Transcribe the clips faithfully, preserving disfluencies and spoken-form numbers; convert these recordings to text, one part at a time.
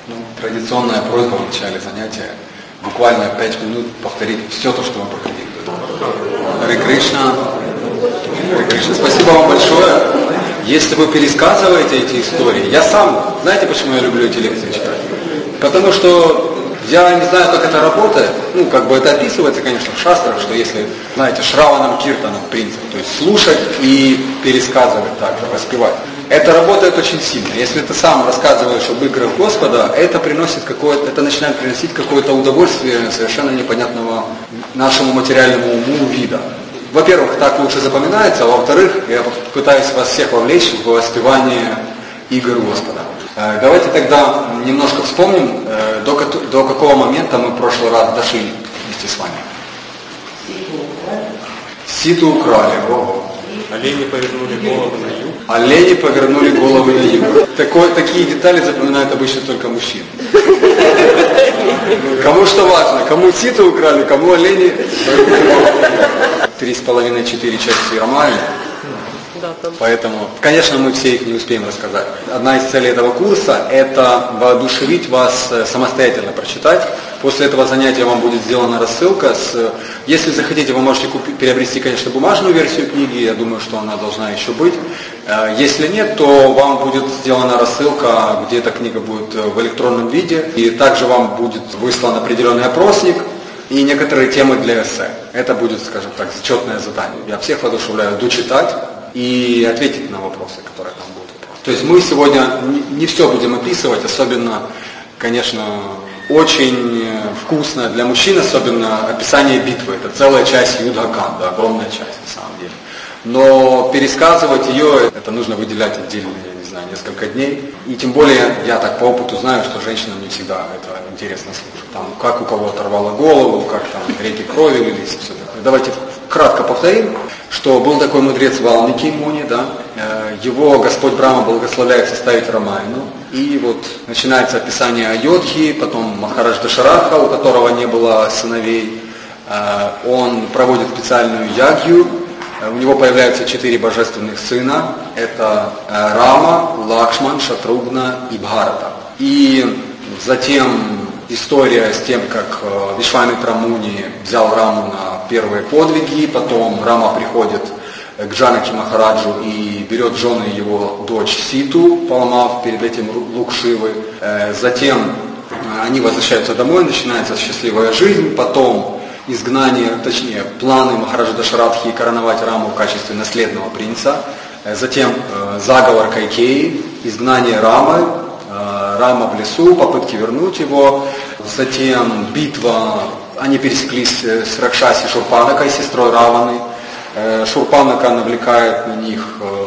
Ну, традиционная просьба в начале занятия буквально пять минут повторить все то, что мы проходили. Харе Кришна. Харе Кришна. Спасибо вам большое. Если вы пересказываете эти истории, я сам, знаете, почему я люблю эти лекции читать? Потому что я не знаю, как это работает. Ну, как бы это описывается, конечно, в шастрах, что если, знаете, Шраванам Киртанам принцип, то есть слушать и пересказывать также, воспевать. Это работает очень сильно. Если ты сам рассказываешь об играх Господа, это приносит какое-то, это начинает приносить какое-то удовольствие совершенно непонятного нашему материальному уму вида. Во-первых, так лучше запоминается, а во-вторых, я пытаюсь вас всех вовлечь в воспевание игр Господа. Давайте тогда немножко вспомним, до, до какого момента мы в прошлый раз дошли вместе с вами. Ситу украли. Ого. Олени повернули головы на юг. Олени повернули головы на юг. Такое, такие детали запоминают обычно только мужчины. Кому что важно, кому ситу украли, кому олени. Три с половиной, четыре части Рамаяны. Поэтому, конечно, мы все их не успеем рассказать. Одна из целей этого курса – это воодушевить вас самостоятельно прочитать. После этого занятия вам будет сделана рассылка. С, если захотите, вы можете купить, приобрести, конечно, бумажную версию книги. Я думаю, что она должна еще быть. Если нет, то вам будет сделана рассылка, где эта книга будет в электронном виде. И также вам будет выслан определенный опросник и некоторые темы для эссе. Это будет, скажем так, зачетное задание. Я всех воодушевляю дочитать и ответить на вопросы, которые там будут. То есть мы сегодня не, не все будем описывать, особенно, конечно, очень вкусно для мужчин, особенно описание битвы. Это целая часть Юдха-Канда, огромная часть на самом деле. Но пересказывать ее, это нужно выделять отдельно, я не знаю, несколько дней. И тем более, я так по опыту знаю, что женщинам не всегда это интересно слушать. Там, как у кого оторвало голову, как там реки крови лились, все такое. Давайте кратко повторим, что был такой мудрец Валмики Муни, да, его Господь Брахма благословляет составить Рамаяну, и вот начинается описание Айодхи, потом Махарадж Дашаратха, у которого не было сыновей, он проводит специальную ягью, у него появляются четыре божественных сына, это Рама, Лакшман, Шатругна и Бхарата. И затем история с тем, как Вишвамитра Муни взял Раму на первые подвиги, потом Рама приходит к Джанаки Махараджу и берет жены его дочь Ситу, поломав перед этим лук Шивы. Затем они возвращаются домой, начинается счастливая жизнь, потом изгнание, точнее, планы Махараджа Дашаратхи короновать Раму в качестве наследного принца, затем заговор Кайкеи, изгнание Рамы, Рама в лесу, попытки вернуть его, затем битва, они пересеклись с Ракшаси Шурпанакой, сестрой Раваны. Шурпанака навлекает на них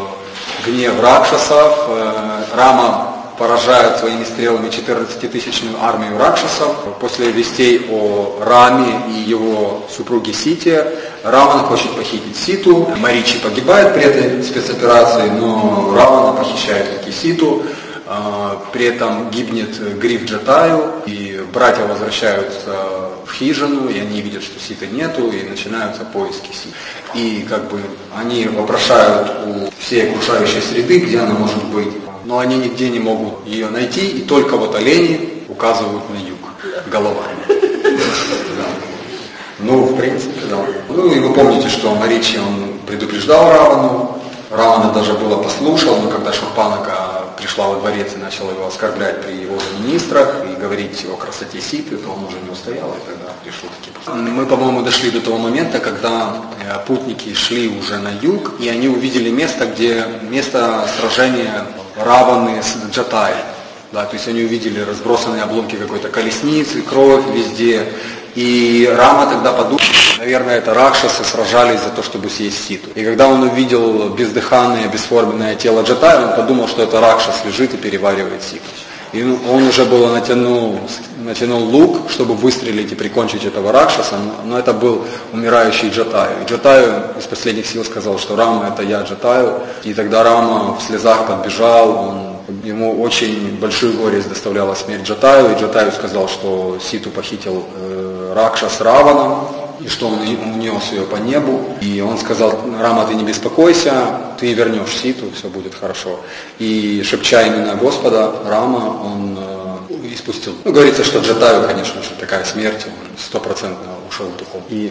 гнев Ракшасов, Рама поражает своими стрелами четырнадцатитысячную армию Ракшасов. После вестей о Раме и его супруге Сите, Равана хочет похитить Ситу, Маричи погибает при этой спецоперации, но Равана похищает таки Ситу. При этом гибнет Гриф Джатаю, и братья возвращаются в хижину, и они видят, что Ситы нету, и начинаются поиски Ситы. И как бы они вопрошают у всей окружающей среды, где она может быть, но они нигде не могут ее найти, и только вот олени указывают на юг головами. Ну, в принципе, да. Ну, и вы помните, что Маричи, он предупреждал Равану, Равана даже было послушал, но когда Шурпанака пришла во дворец и начала его оскорблять при его министрах и говорить о красоте Ситы, то он уже не устоял, и тогда пришел таки. Мы, по-моему, дошли до того момента, когда путники шли уже на юг, и они увидели место, где место сражения Раваны с Джатаей. Да, то есть они увидели разбросанные обломки какой-то колесницы, кровь везде. И Рама тогда подумал, наверное, это ракшасы сражались за то, чтобы съесть Ситу. И когда он увидел бездыханное, бесформенное тело Джатая, он подумал, что это ракшас лежит и переваривает Ситу. И он уже было натянул, натянул лук, чтобы выстрелить и прикончить этого ракшаса, но это был умирающий Джатаю. И Джатаю из последних сил сказал, что Рама это я Джатаю. И тогда Рама в слезах подбежал, он ему очень большую горесть доставляла смерть Джатаю, и Джатаю сказал, что Ситу похитил э, Ракшас Равана, и что он унес ее по небу. И он сказал: Рама, ты не беспокойся, ты вернешь Ситу, все будет хорошо. И шепча именно Господа, Рама, он э, спустил. Ну, говорится, что Джатаю, конечно же, такая смерть, он стопроцентно ушел в духовность. И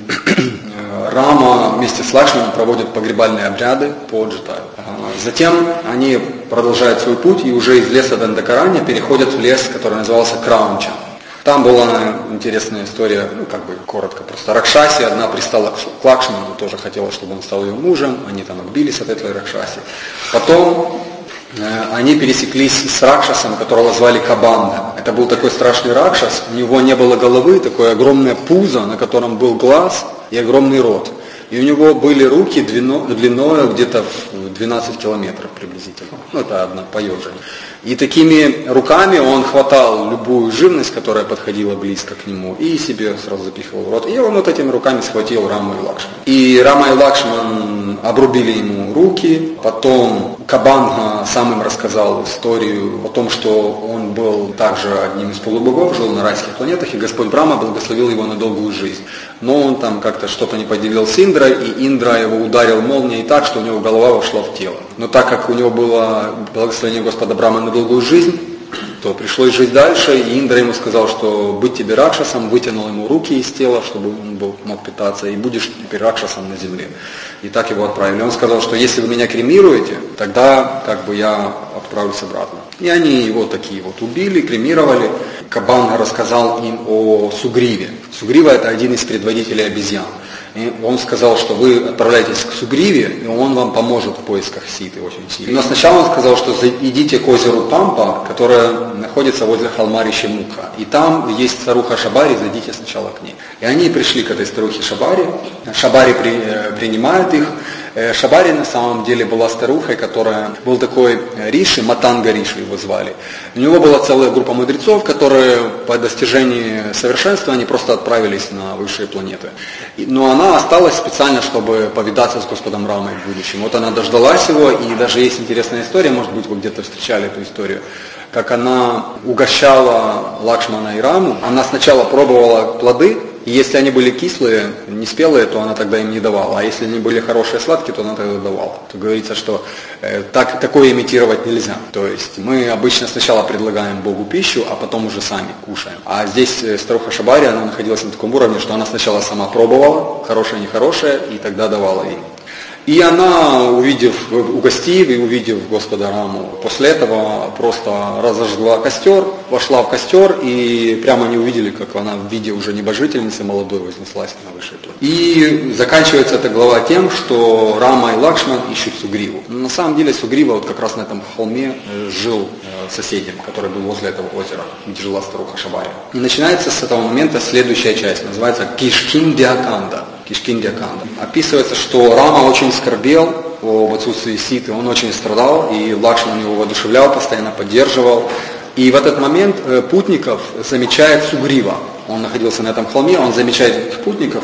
Рама вместе с Лакшманом проводят погребальные обряды по Джатаю. Затем они продолжают свой путь и уже из леса Дандакараня переходят в лес, который назывался Краунча. Там была интересная история, ну как бы коротко просто. Ракшаси, одна пристала к Лакшману, тоже хотела, чтобы он стал ее мужем, они там отбились от этой Ракшаси. Потом э, они пересеклись с Ракшасом, которого звали Кабанда. Это был такой страшный Ракшас, у него не было головы, такое огромное пузо, на котором был глаз и огромный рот. И у него были руки длиной где-то в двенадцать километров приблизительно. Ну, это одна поежина. И такими руками он хватал любую живность, которая подходила близко к нему, и себе сразу запихивал в рот. И он вот этими руками схватил Раму и Лакшмана. И Рама и Лакшман обрубили ему руки. Потом Кабанга сам им рассказал историю о том, что он был также одним из полубогов, жил на райских планетах, и Господь Брахма благословил его на долгую жизнь. Но он там как-то что-то не поделил с Индрой, и Индра его ударил молнией так, что у него голова вошла в тело. Но так как у него было благословение Господа Брахмы на долгую жизнь, то пришлось жить дальше, и Индра ему сказал, что быть тебе Ракшасом, вытянул ему руки из тела, чтобы он был, мог питаться, и будешь теперь Ракшасом на земле. И так его отправили. Он сказал, что если вы меня кремируете, тогда как бы я отправлюсь обратно. И они его такие вот убили, кремировали. Кабанга рассказал им о Сугриве. Сугрива — это один из предводителей обезьян. И он сказал, что вы отправляетесь к Сугриве, и он вам поможет в поисках Ситы очень сильно. Но сначала он сказал, что идите к озеру Пампа, которое находится возле холма Ришимукха. И там есть старуха Шабари, зайдите сначала к ней. И они пришли к этой старухе Шабари. Шабари при, принимает их. Шабари на самом деле была старухой, которая... Был такой Риши, Матанга Риши его звали. У него была целая группа мудрецов, которые по достижении совершенства, они просто отправились на высшие планеты. Но она осталась специально, чтобы повидаться с Господом Рамой в будущем. Вот она дождалась его, и даже есть интересная история, может быть, вы где-то встречали эту историю, как она угощала Лакшмана и Раму. Она сначала пробовала плоды, и если они были кислые, неспелые, то она тогда им не давала. А если они были хорошие, сладкие, то она тогда давала. То говорится, что э, так, такое имитировать нельзя. То есть мы обычно сначала предлагаем Богу пищу, а потом уже сами кушаем. А здесь э, старуха Шабари, она находилась на таком уровне, что она сначала сама пробовала, хорошее, нехорошее, и тогда давала им. И она, увидев, угостив и увидев Господа Раму, после этого просто разожгла костер, вошла в костер, и прямо они увидели, как она в виде уже небожительницы молодой вознеслась на высший план. И заканчивается эта глава тем, что Рама и Лакшман ищут Сугриву. Но на самом деле Сугрива вот как раз на этом холме жил соседем, который был возле этого озера, где жила старуха Шабари. И начинается с этого момента следующая часть, называется Кишкиндиаканда. Кишкиндиаканда. Описывается, что Рама очень скорбел об отсутствии Ситы, он очень страдал, и Лакшман его воодушевлял, постоянно поддерживал. И в этот момент путников замечает Сугрива. Он находился на этом холме, он замечает этих путников,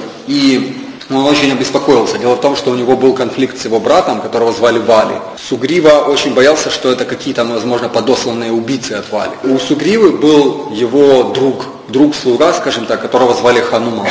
и он очень обеспокоился. Дело в том, что у него был конфликт с его братом, которого звали Вали. Сугрива очень боялся, что это какие-то, возможно, подосланные убийцы от Вали. У Сугривы был его друг, друг-слуга, скажем так, которого звали Хануман.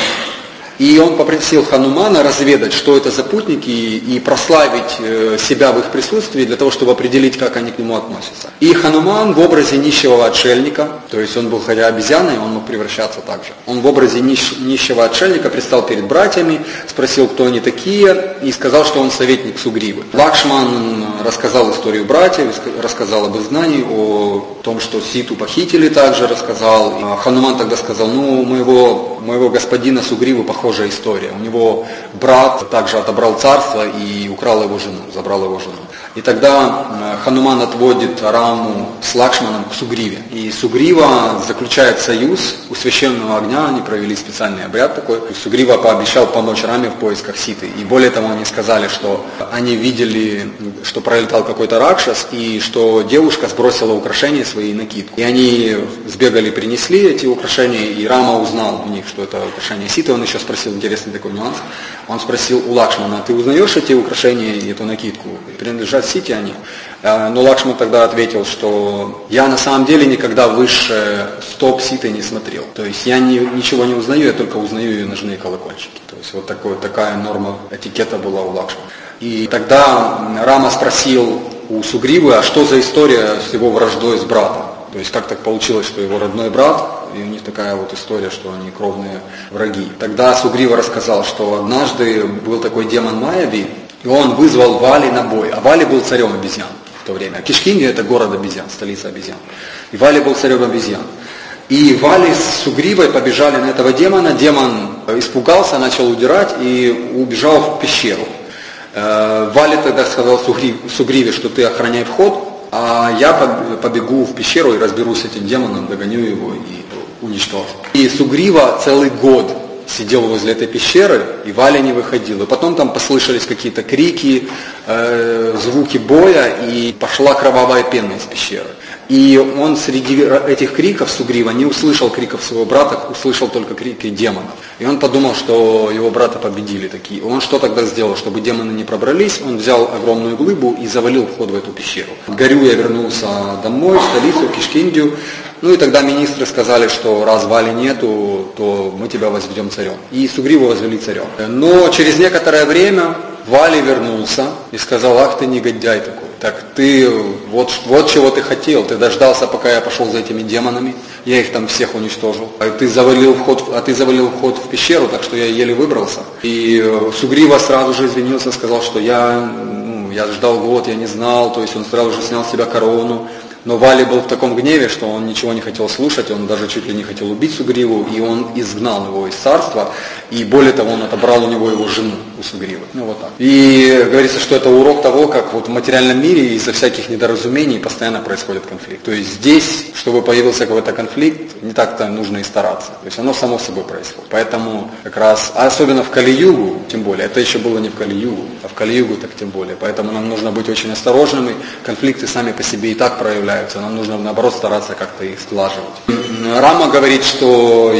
И он попросил Ханумана разведать, что это за путники, и прославить себя в их присутствии, для того, чтобы определить, как они к нему относятся. И Хануман в образе нищего отшельника, то есть он был хотя обезьяной, он мог превращаться так же. Он в образе нищ, нищего отшельника предстал перед братьями, спросил, кто они такие, и сказал, что он советник Сугривы. Лакшман рассказал историю братьев, рассказал об изгнании, о том, что Ситу похитили, также рассказал. Хануман тогда сказал, ну, моего, моего господина Сугривы похоже, Похожая история. У него брат также отобрал царство и украл его жену, забрал его жену. И тогда Хануман отводит Раму с Лакшманом к Сугриве. И Сугрива заключает союз у священного огня, они провели специальный обряд такой. И Сугрива пообещал помочь Раме в поисках Ситы. И более того, они сказали, что они видели, что пролетал какой-то Ракшас, и что девушка сбросила украшения свои на накидку. И они сбегали, принесли эти украшения, и Рама узнал у них, что это украшения Ситы. Он еще спросил, интересный такой нюанс, он спросил у Лакшмана, ты узнаешь эти украшения и эту накидку? Принадлежат Сите они? Но Лакшман тогда ответил, что я на самом деле никогда выше стоп Ситы не смотрел. То есть я не, ничего не узнаю, я только узнаю ее ножные колокольчики. То есть вот такой, такая норма этикета была у Лакшмана. И тогда Рама спросил у Сугривы, а что за история с его враждой с братом? То есть как так получилось, что его родной брат, и у них такая вот история, что они кровные враги. Тогда Сугрива рассказал, что однажды был такой демон Майяви, и он вызвал Вали на бой. А Вали был царем обезьян в то время. Кишкинди это город обезьян, столица обезьян. И Вали был царем обезьян. И Вали с Сугривой побежали на этого демона. Демон испугался, начал удирать и убежал в пещеру. Вали тогда сказал Сугриве, что ты охраняй вход, а я побегу в пещеру и разберусь с этим демоном, догоню его и уничтожу. И Сугрива целый год сидел возле этой пещеры, и Вали не выходил. И потом там послышались какие-то крики, э, звуки боя, и пошла кровавая пена из пещеры. И он среди этих криков, Сугрива, не услышал криков своего брата, услышал только крики демонов. И он подумал, что его брата победили такие. Он что тогда сделал, чтобы демоны не пробрались? Он взял огромную глыбу и завалил вход в эту пещеру. Горюя вернулся домой, в столицу, в Кишкиндию. Ну и тогда министры сказали, что раз Вали нету, то мы тебя возведем царем. И Сугриву возвели царем. Но через некоторое время Вали вернулся и сказал: ах ты негодяй такой. Так ты, вот, вот чего ты хотел, ты дождался, пока я пошел за этими демонами, я их там всех уничтожил. А ты завалил вход, а ты завалил вход в пещеру, так что я еле выбрался. И Сугрива сразу же извинился, сказал, что я, ну, я ждал год, я не знал, то есть он сразу же снял с себя корону. Но Вали был в таком гневе, что он ничего не хотел слушать, он даже чуть ли не хотел убить Сугриву, и он изгнал его из царства, и более того, он отобрал у него его жену, у Сугривы. Ну вот так. И говорится, что это урок того, как вот в материальном мире из-за всяких недоразумений постоянно происходит конфликт. То есть здесь, чтобы появился какой-то конфликт, не так-то нужно и стараться. То есть оно само собой происходит. Поэтому как раз, а особенно в Кали-югу, тем более, это еще было не в Кали-югу, а в Кали-югу так тем более. Поэтому нам нужно быть очень осторожными, конфликты сами по себе и так проявляются. Нам нужно, наоборот, стараться как-то их сглаживать. Рама говорит, что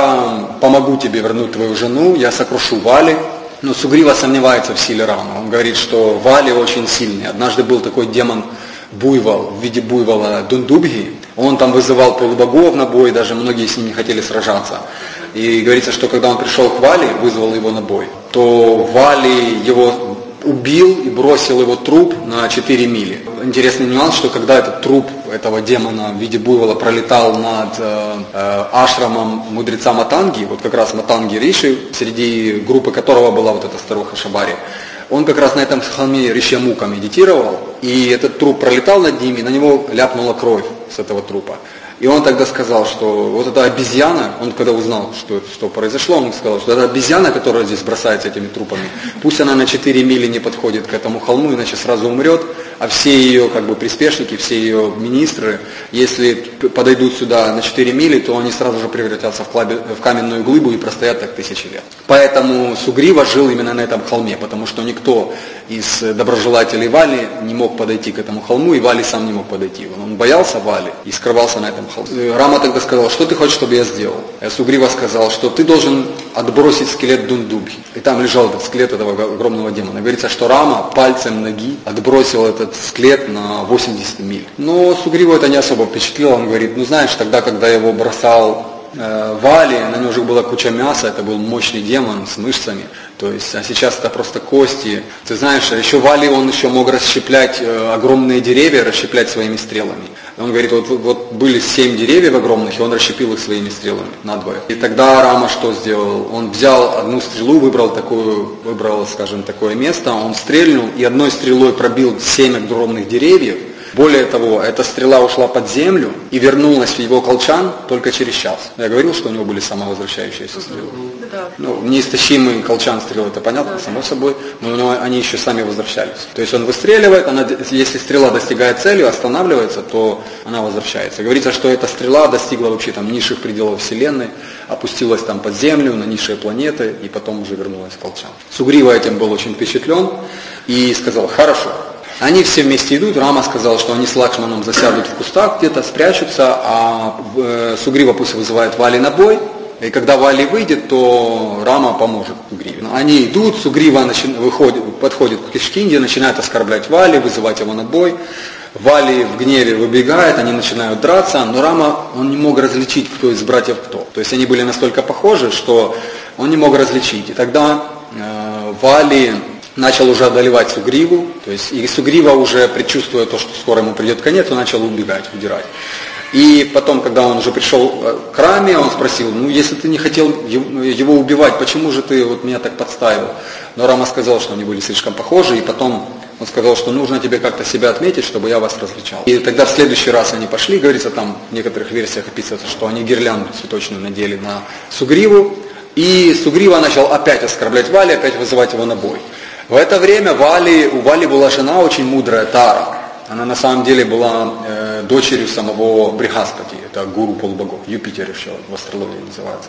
я помогу тебе вернуть твою жену, я сокрушу Вали. Но Сугрива сомневается в силе Рамы. Он говорит, что Вали очень сильный. Однажды был такой демон буйвол, в виде буйвола Дундубги. Он там вызывал полубогов на бой, даже многие с ним не хотели сражаться. И говорится, что когда он пришел к Вали, вызвал его на бой, то Вали его убил и бросил его труп на четыре мили. Интересный нюанс, что когда этот труп этого демона в виде буйвола пролетал над э, э, ашрамом мудреца Матанги, вот как раз Матанги Риши, среди группы которого была вот эта старуха Шабари, он как раз на этом холме Ришьямука медитировал, и этот труп пролетал над ним, и на него ляпнула кровь с этого трупа. И он тогда сказал, что вот эта обезьяна, он когда узнал, что, что произошло, он сказал, что эта обезьяна, которая здесь бросается этими трупами, пусть она на четыре мили не подходит к этому холму, иначе сразу умрет, а все ее как бы приспешники, все ее министры, если подойдут сюда на четыре мили, то они сразу же превратятся в, клабе, в каменную глыбу и простоят так тысячи лет. Поэтому Сугрива жил именно на этом холме, потому что никто из доброжелателей Вали не мог подойти к этому холму, и Вали сам не мог подойти. Он боялся Вали и скрывался на этом холме. Рама тогда сказал, что ты хочешь, чтобы я сделал? Сугрива сказал, что ты должен отбросить скелет Дундубхи. И там лежал этот скелет этого огромного демона. Говорится, что Рама пальцем ноги отбросил этот скелет на восемьдесят миль. Но Сугриву это не особо впечатлило. Он говорит, ну знаешь, тогда, когда его бросал э, Вали, на нем уже была куча мяса, это был мощный демон с мышцами. То есть, а сейчас это просто кости. Ты знаешь, еще Вали, он еще мог расщеплять э, огромные деревья, расщеплять своими стрелами. Он говорит, вот, вот были семь деревьев огромных, и он расщепил их своими стрелами надвое. И тогда Рама что сделал? Он взял одну стрелу, выбрал, такую, выбрал, скажем, такое место, он стрельнул и одной стрелой пробил семь огромных деревьев. Более того, эта стрела ушла под землю и вернулась в его колчан только через час. Я говорил, что у него были самовозвращающиеся стрелы. Да. Ну, неистощимый колчан стрел, это понятно, да, само собой, но у него они еще сами возвращались. То есть он выстреливает, она, если стрела достигает цели, останавливается, то она возвращается. Говорится, что эта стрела достигла вообще там низших пределов Вселенной, опустилась там под землю, на низшие планеты, и потом уже вернулась в колчан. Сугрива этим был очень впечатлен и сказал, хорошо. Они все вместе идут, Рама сказал, что они с Лакшманом засядут в кустах, где-то спрячутся, а э, Сугрива пусть вызывает Вали на бой, и когда Вали выйдет, то Рама поможет Сугриве. Они идут, Сугрива начи... выходит, подходит к Кишкинде, начинает оскорблять Вали, вызывать его на бой. Вали в гневе выбегает, они начинают драться, но Рама, он не мог различить, кто из братьев кто. То есть они были настолько похожи, что он не мог различить. И тогда э, Вали начал уже одолевать Сугриву, то есть и Сугрива уже, предчувствуя то, что скоро ему придет конец, он начал убегать, удирать. И потом, когда он уже пришел к Раме, он спросил, ну если ты не хотел его убивать, почему же ты вот меня так подставил? Но Рама сказал, что они были слишком похожи, и потом он сказал, что нужно тебе как-то себя отметить, чтобы я вас различал. И тогда в следующий раз они пошли, говорится, там в некоторых версиях описывается, что они гирлянду цветочную надели на Сугриву, и Сугрива начал опять оскорблять Вали, опять вызывать его на бой. В это время Вали, у Вали была жена очень мудрая, Тара. Она на самом деле была э, дочерью самого Брихаспати, это гуру полубогов, Юпитер еще в астрологии называется.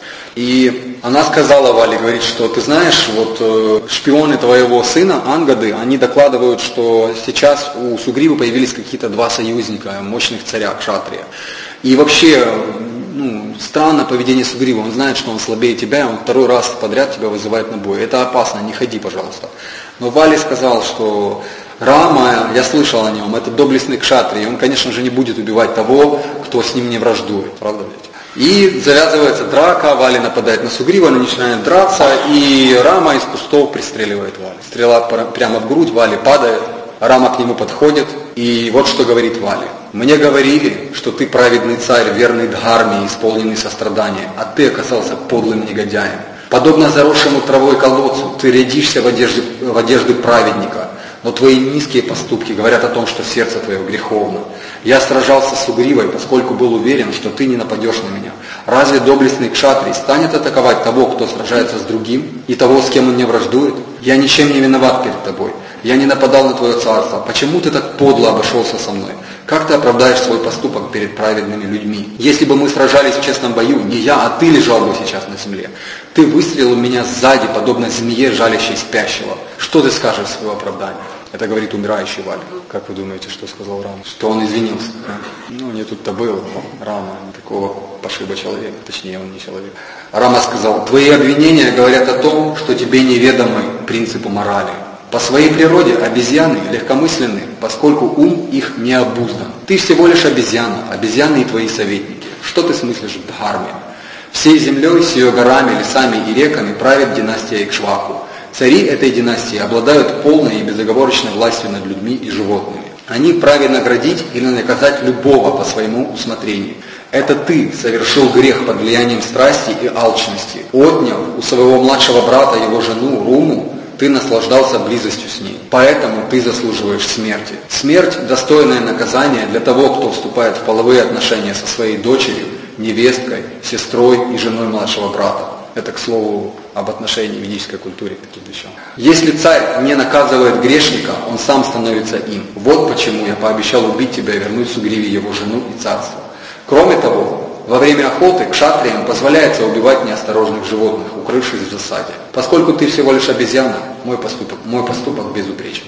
И она сказала Вали, говорит, что ты знаешь, вот э, шпионы твоего сына, Ангады, они докладывают, что сейчас у Сугривы появились какие-то два союзника, мощных царя, кшатрия. И вообще, ну, странно поведение Сугрива, он знает, что он слабее тебя, и он второй раз подряд тебя вызывает на бой. Это опасно, не ходи, пожалуйста. Но Вали сказал, что Рама, я слышал о нем, это доблестный кшатрий, и он, конечно же, не будет убивать того, кто с ним не враждует, правда ведь? И завязывается драка, Вали нападает на Сугрива, они начинают драться, и Рама из кустов пристреливает Вали. Стрела прямо в грудь, Вали падает, Рама к нему подходит, и вот что говорит Вали. «Мне говорили, что ты праведный царь, верный Дхарме, исполненный сострадания, а ты оказался подлым негодяем. Подобно заросшему травой колодцу, ты рядишься в одежде, в одежды праведника, но твои низкие поступки говорят о том, что сердце твое греховно. Я сражался с Сугривой, поскольку был уверен, что ты не нападешь на меня. Разве доблестный кшатрий станет атаковать того, кто сражается с другим, и того, с кем он не враждует? Я ничем не виноват перед тобой. Я не нападал на твое царство. Почему ты так подло обошелся со мной? Как ты оправдаешь свой поступок перед праведными людьми? Если бы мы сражались в честном бою, не я, а ты лежал бы сейчас на земле. Ты выстрелил в меня сзади, подобно змее, жалящей спящего. Что ты скажешь в свое оправдание?» Это говорит умирающий Вали. Как вы думаете, что сказал Рама? Что он извинился. Ну, не тут-то был. Рама такого пошиба человека. Точнее, он не человек. Рама сказал: «Твои обвинения говорят о том, что тебе неведомы принципы морали. По своей природе обезьяны легкомысленны, поскольку ум их не обуздан. Ты всего лишь обезьяна, обезьяны и твои советники. Что ты смыслишь в Дхарме? Всей землей, с ее горами, лесами и реками правит династия Икшваку. Цари этой династии обладают полной и безоговорочной властью над людьми и животными. Они вправе наградить или наказать любого по своему усмотрению. Это ты совершил грех под влиянием страсти и алчности. Отнял у своего младшего брата его жену Руму, ты наслаждался близостью с ней. Поэтому ты заслуживаешь смерти. Смерть – достойное наказание для того, кто вступает в половые отношения со своей дочерью, невесткой, сестрой и женой младшего брата. Это, к слову, об отношении в ведической культуре к таким вещам. Если царь не наказывает грешника, он сам становится им. Вот почему я пообещал убить тебя и вернуть Сугриве его жену и царство. Кроме того, во время охоты кшатриям позволяется убивать неосторожных животных, укрывшись в засаде. Поскольку ты всего лишь обезьяна, мой поступок, мой поступок безупречен».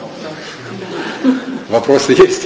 Вопросы есть?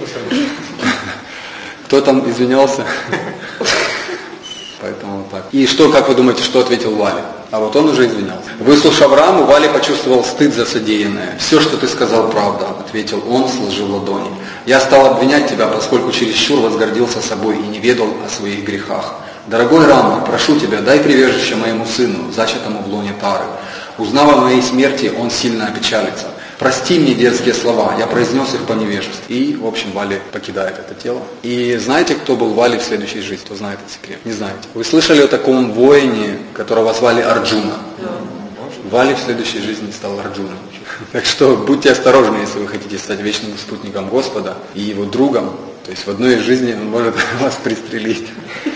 Кто там извинялся? Поэтому вот так. И что, как вы думаете, что ответил Вали? А вот он уже извинялся. Выслушав Раму, Вали почувствовал стыд за содеянное. «Все, что ты сказал, правда», — ответил он, сложив ладони. «Я стал обвинять тебя, поскольку чересчур возгордился собой и не ведал о своих грехах. Дорогой Рама, прошу тебя, дай прибежище моему сыну, зачатому в лоне Тары. Узнав о моей смерти, он сильно опечалится. Прости мне дерзкие слова, я произнес их по невежеству». И, в общем, Вали покидает это тело. И знаете, кто был Вали в следующей жизни? Кто знает этот секрет? Не знаете. Вы слышали о таком воине, которого звали Арджуна? Вали в следующей жизни стал Арджуном. Так что будьте осторожны, если вы хотите стать вечным спутником Господа и его другом. То есть в одной из жизней он может вас пристрелить.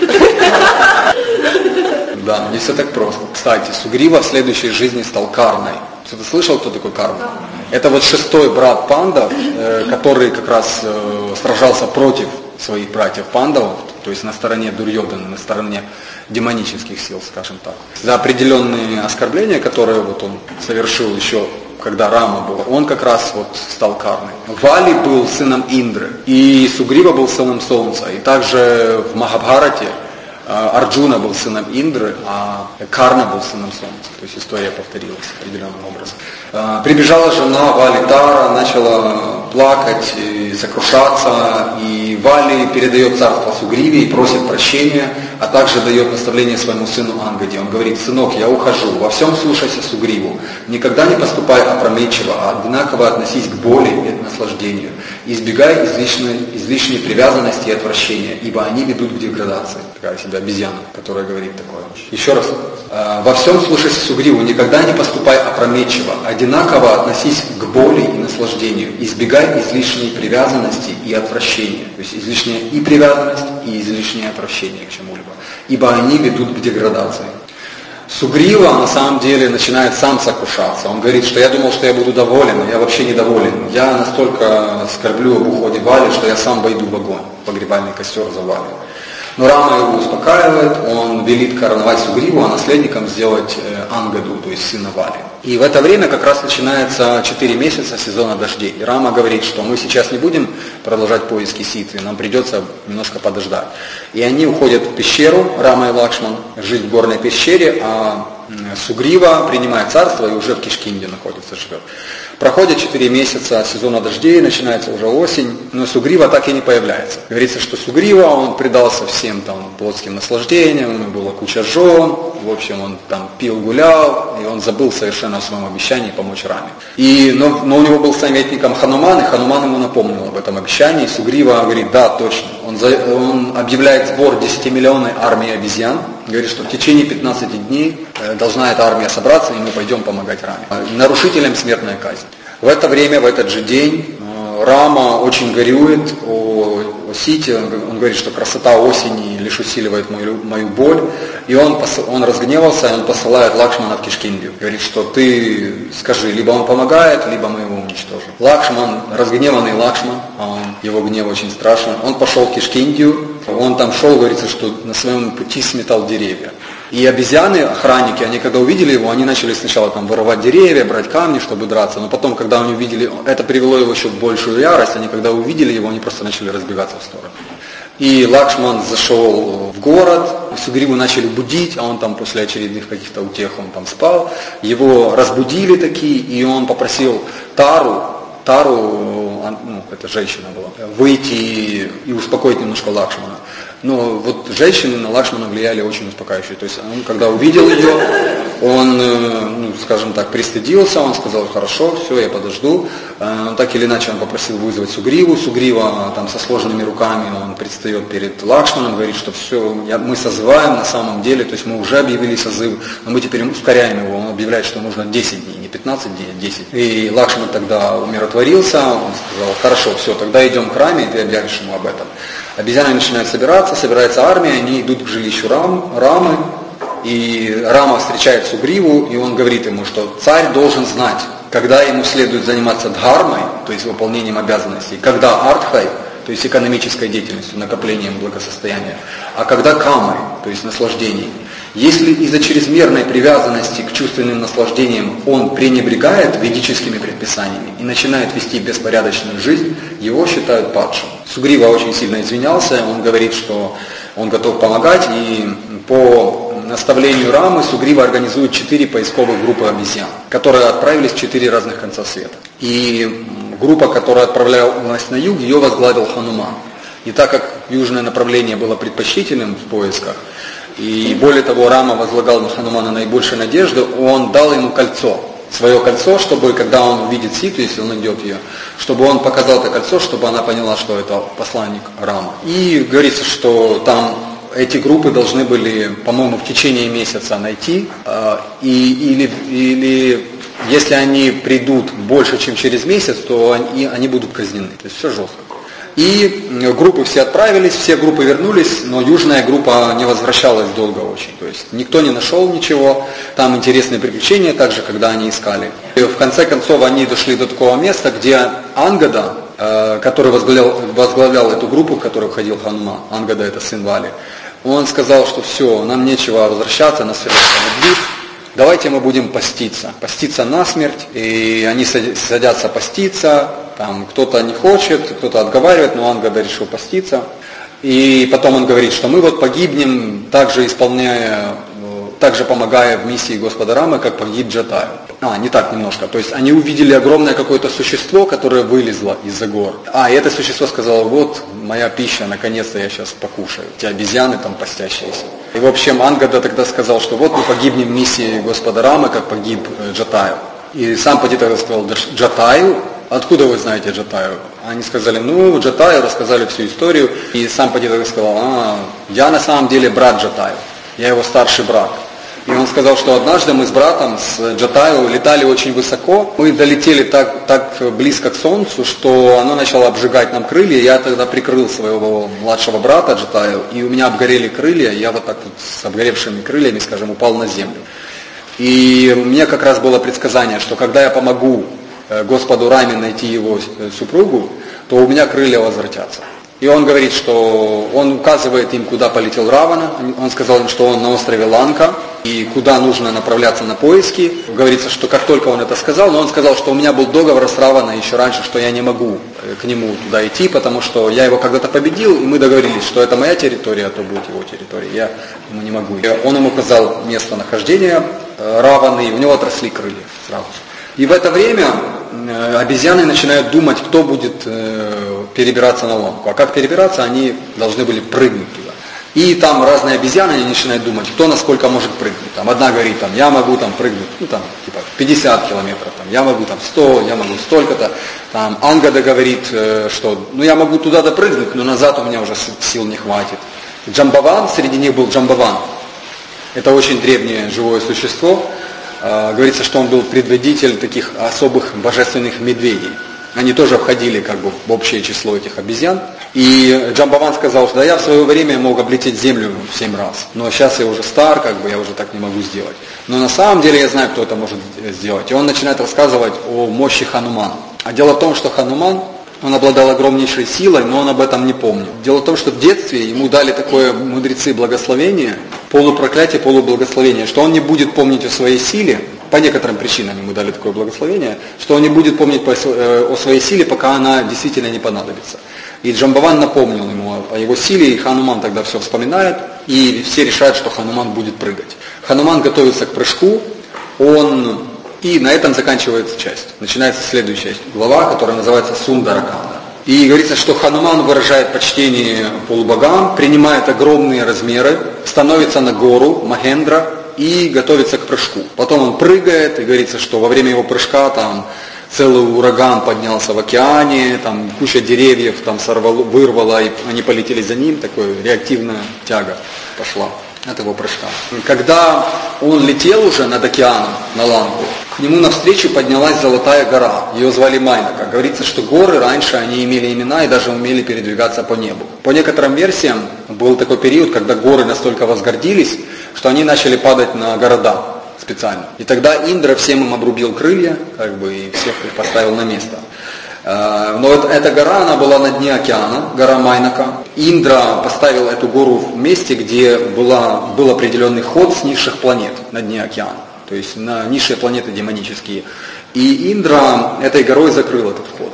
Да, не все так просто. Кстати, Сугрива в следующей жизни стал Карной. Кто-то слышал, кто такой Карна? Это вот шестой брат пандав, э, который как раз э, сражался против своих братьев пандавов, то есть на стороне Дурьодана, на стороне демонических сил, скажем так. За определенные оскорбления, которые вот он совершил еще, когда Рама был, он как раз вот стал Карной. Вали был сыном Индры, и Сугрива был сыном Солнца. И также в Махабхарате Арджуна был сыном Индры, а Карна был сыном Солнца. То есть история повторилась определенным образом. Прибежала жена Вали Тара, начала плакать и сокрушаться, и Вали передает царство Сугриве и просит прощения. а также дает наставление своему сыну Ангаде. Он говорит: сынок, я ухожу, во всем слушайся Сугриву, никогда не поступай опрометчиво, а одинаково относись к боли и к наслаждению, избегай излишней, излишней привязанности и отвращения, ибо они ведут к деградации. Такая себе обезьяна, которая говорит такое. Еще раз. Во всем слушайся Сугриву, никогда не поступай опрометчиво, одинаково относись к боли и наслаждению, избегай излишней привязанности и отвращения. То есть излишняя и привязанность, и излишнее отвращение к чему-либо, ибо они ведут к деградации. Сугрива на самом деле начинает сам сокрушаться. Он говорит, что я думал, что я буду доволен, но я вообще недоволен. Я настолько скорблю об уходе Вали, что я сам войду в огонь, погребальный костер завалил. Но Рама его успокаивает, он велит короновать Сугриву, а наследником сделать Ангаду, то есть сына Вали. И в это время как раз начинается четыре месяца сезона дождей. И Рама говорит, что мы сейчас не будем продолжать поиски Ситы, нам придется немножко подождать. И они уходят в пещеру, Рама и Лакшман, жить в горной пещере, а Сугрива принимает царство и уже в Кишкинде находится, живет. Проходит четыре месяца сезона дождей, начинается уже осень, но Сугрива так и не появляется. Говорится, что Сугрива, он предался всем там плотским наслаждениям, у него была куча жен, в общем, он там пил, гулял, и он забыл совершенно о своем обещании помочь Раме. И, но, но у него был советником Хануман, и Хануман ему напомнил об этом обещании, и Сугрива говорит: да, точно. Он, за, он объявляет сбор десятимиллионной армии обезьян, говорит, что в течение пятнадцати дней должна эта армия собраться, и мы пойдем помогать Раме. Нарушителям смертная казнь. В это время, в этот же день, Рама очень горюет о, о Сите. Он говорит, что красота осени лишь усиливает мою, мою боль. И он, он разгневался, и он посылает Лакшмана в Кишкинду. Говорит, что ты скажи, либо он помогает, либо мы его уничтожим. Лакшман, разгневанный Лакшман, он, его гнев очень страшен, он пошел в Кишкинду. Он там шел, говорится, что на своем пути сметал деревья. И обезьяны, охранники, они когда увидели его, они начали сначала там вырывать деревья, брать камни, чтобы драться, но потом, когда они увидели, это привело его еще в большую ярость, они когда увидели его, они просто начали разбегаться в сторону. И Лакшман зашел в город, Сугриву начали будить, а он там после очередных каких-то утех, он там спал, его разбудили такие, и он попросил Тару, Тару, ну, это женщина была, выйти и успокоить немножко Лакшмана. Но вот женщины на Лакшмана влияли очень успокаивающе. То есть он, когда увидел ее, он, ну, скажем так, пристыдился, он сказал: хорошо, все, я подожду. Но так или иначе он попросил вызвать Сугриву. Сугрива там со сложенными руками, он предстает перед Лакшманом, говорит, что все, я, мы созываем на самом деле, то есть мы уже объявили созыв, но мы теперь ускоряем его. Он объявляет, что нужно десять дней, не пятнадцать дней, а десять. И Лакшман тогда умиротворился, он сказал: хорошо, все, тогда идем к Раме, и ты объявишь ему об этом. Обезьяны начинают собираться, собирается армия, они идут к жилищу Рам, Рамы, и Рама встречает Сугриву, и он говорит ему, что царь должен знать, когда ему следует заниматься дхармой, то есть выполнением обязанностей, когда артхой, то есть экономической деятельностью, накоплением благосостояния, а когда камой, то есть наслаждением. Если из-за чрезмерной привязанности к чувственным наслаждениям он пренебрегает ведическими предписаниями и начинает вести беспорядочную жизнь, его считают падшим. Сугрива очень сильно извинялся, он говорит, что он готов помогать, и по наставлению Рамы Сугрива организует четыре поисковых группы обезьян, которые отправились в четыре разных конца света. И группа, которая отправлялась на юг, ее возглавил Хануман. И так как южное направление было предпочтительным в поисках, и более того, Рама возлагал на Ханумана наибольшую надежду, он дал ему кольцо, свое кольцо, чтобы, когда он увидит Ситу, если он найдет ее, чтобы он показал это кольцо, чтобы она поняла, что это посланник Рама. И говорится, что там эти группы должны были, по-моему, в течение месяца найти, и, или, или если они придут больше, чем через месяц, то они, они будут казнены. То есть все жестко. И группы все отправились, все группы вернулись, но южная группа не возвращалась долго очень. То есть никто не нашел ничего, там интересные приключения, также когда они искали. И в конце концов они дошли до такого места, где Ангада, э, который возглавлял, возглавлял эту группу, в которую входил Хануман, Ангада это сын Вали, он сказал, что все, нам нечего возвращаться, нас все подвиг. Давайте мы будем поститься, поститься насмерть, и они садятся поститься, там кто-то не хочет, кто-то отговаривает, но Ангада решил поститься. И потом он говорит, что мы вот погибнем, также исполняя, также помогая в миссии Господа Рамы, как погиб Джатаю. А, не так немножко. То есть они увидели огромное какое-то существо, которое вылезло из-за гор. А, и это существо сказало: вот моя пища, наконец-то я сейчас покушаю. Те обезьяны там постящиеся. И в общем Ангада тогда сказал, что вот мы погибнем в миссии Господа Рамы, как погиб Джатаю. И сам Пати тогда сказал: Джатаю? Откуда вы знаете Джатаю? Они сказали: ну, Джатаю, рассказали всю историю. И сам Пати тогда сказал: а, я на самом деле брат Джатаю, я его старший брат. И он сказал, что однажды мы с братом, с Джатаю, летали очень высоко. Мы долетели так, так близко к солнцу, что оно начало обжигать нам крылья. Я тогда прикрыл своего младшего брата Джатаю, и у меня обгорели крылья. Я вот так вот с обгоревшими крыльями, скажем, упал на землю. И у меня как раз было предсказание, что когда я помогу Господу Раме найти его супругу, то у меня крылья возвратятся. И он говорит, что он указывает им, куда полетел Равана. Он сказал им, что он на острове Ланка, и куда нужно направляться на поиски. Говорится, что как только он это сказал, но он сказал, что у меня был договор с Раваной еще раньше, что я не могу к нему туда идти, потому что я его когда-то победил, и мы договорились, что это моя территория, а то будет его территория. Я ему не могу. И он им указал местонахождение Раваны, и у него отросли крылья сразу. И в это время обезьяны начинают думать, кто будет перебираться на ланку. А как перебираться, они должны были прыгнуть туда. И там разные обезьяны, они начинают думать, кто насколько может прыгнуть. Там одна говорит, там, я могу там прыгнуть, ну там, типа пятьдесят километров, там, я могу там сто, я могу столько-то. Там Ангада говорит, что ну я могу туда допрыгнуть, но назад у меня уже сил не хватит. Джамбаван, среди них был Джамбаван. Это очень древнее живое существо. Говорится, что он был предводитель таких особых божественных медведей. Они тоже входили как бы в общее число этих обезьян. И Джамбаван сказал, что да, я в свое время мог облететь землю в семь раз. Но сейчас я уже стар, как бы я уже так не могу сделать. Но на самом деле я знаю, кто это может сделать. И он начинает рассказывать о мощи Ханумана. А дело в том, что Хануман, он обладал огромнейшей силой, но он об этом не помнил. Дело в том, что в детстве ему дали такое мудрецы благословение, полупроклятие, полублагословение, что он не будет помнить о своей силе, по некоторым причинам ему дали такое благословение, что он не будет помнить о своей силе, пока она действительно не понадобится. И Джамбаван напомнил ему о его силе, и Хануман тогда все вспоминает, и все решают, что Хануман будет прыгать. Хануман готовится к прыжку, он... И на этом заканчивается часть. Начинается следующая глава, которая называется Сундараканда. И говорится, что Хануман выражает почтение полубогам, принимает огромные размеры, становится на гору Махендра и готовится к прыжку. Потом он прыгает, и говорится, что во время его прыжка там целый ураган поднялся в океане, там куча деревьев там сорвало, вырвало, и они полетели за ним, такая реактивная тяга пошла от его прыжка. Когда он летел уже над океаном, на Лангу, к нему навстречу поднялась Золотая гора, ее звали Майнака. Говорится, что горы раньше они имели имена и даже умели передвигаться по небу. По некоторым версиям был такой период, когда горы настолько возгордились, что они начали падать на города специально. И тогда Индра всем им обрубил крылья, как бы, и всех их поставил на место. Но эта гора, она была на дне океана, гора Майнака. Индра поставил эту гору в месте, где была, был определенный ход с низших планет на дне океана. То есть на низшие планеты демонические. И Индра этой горой закрыл этот вход.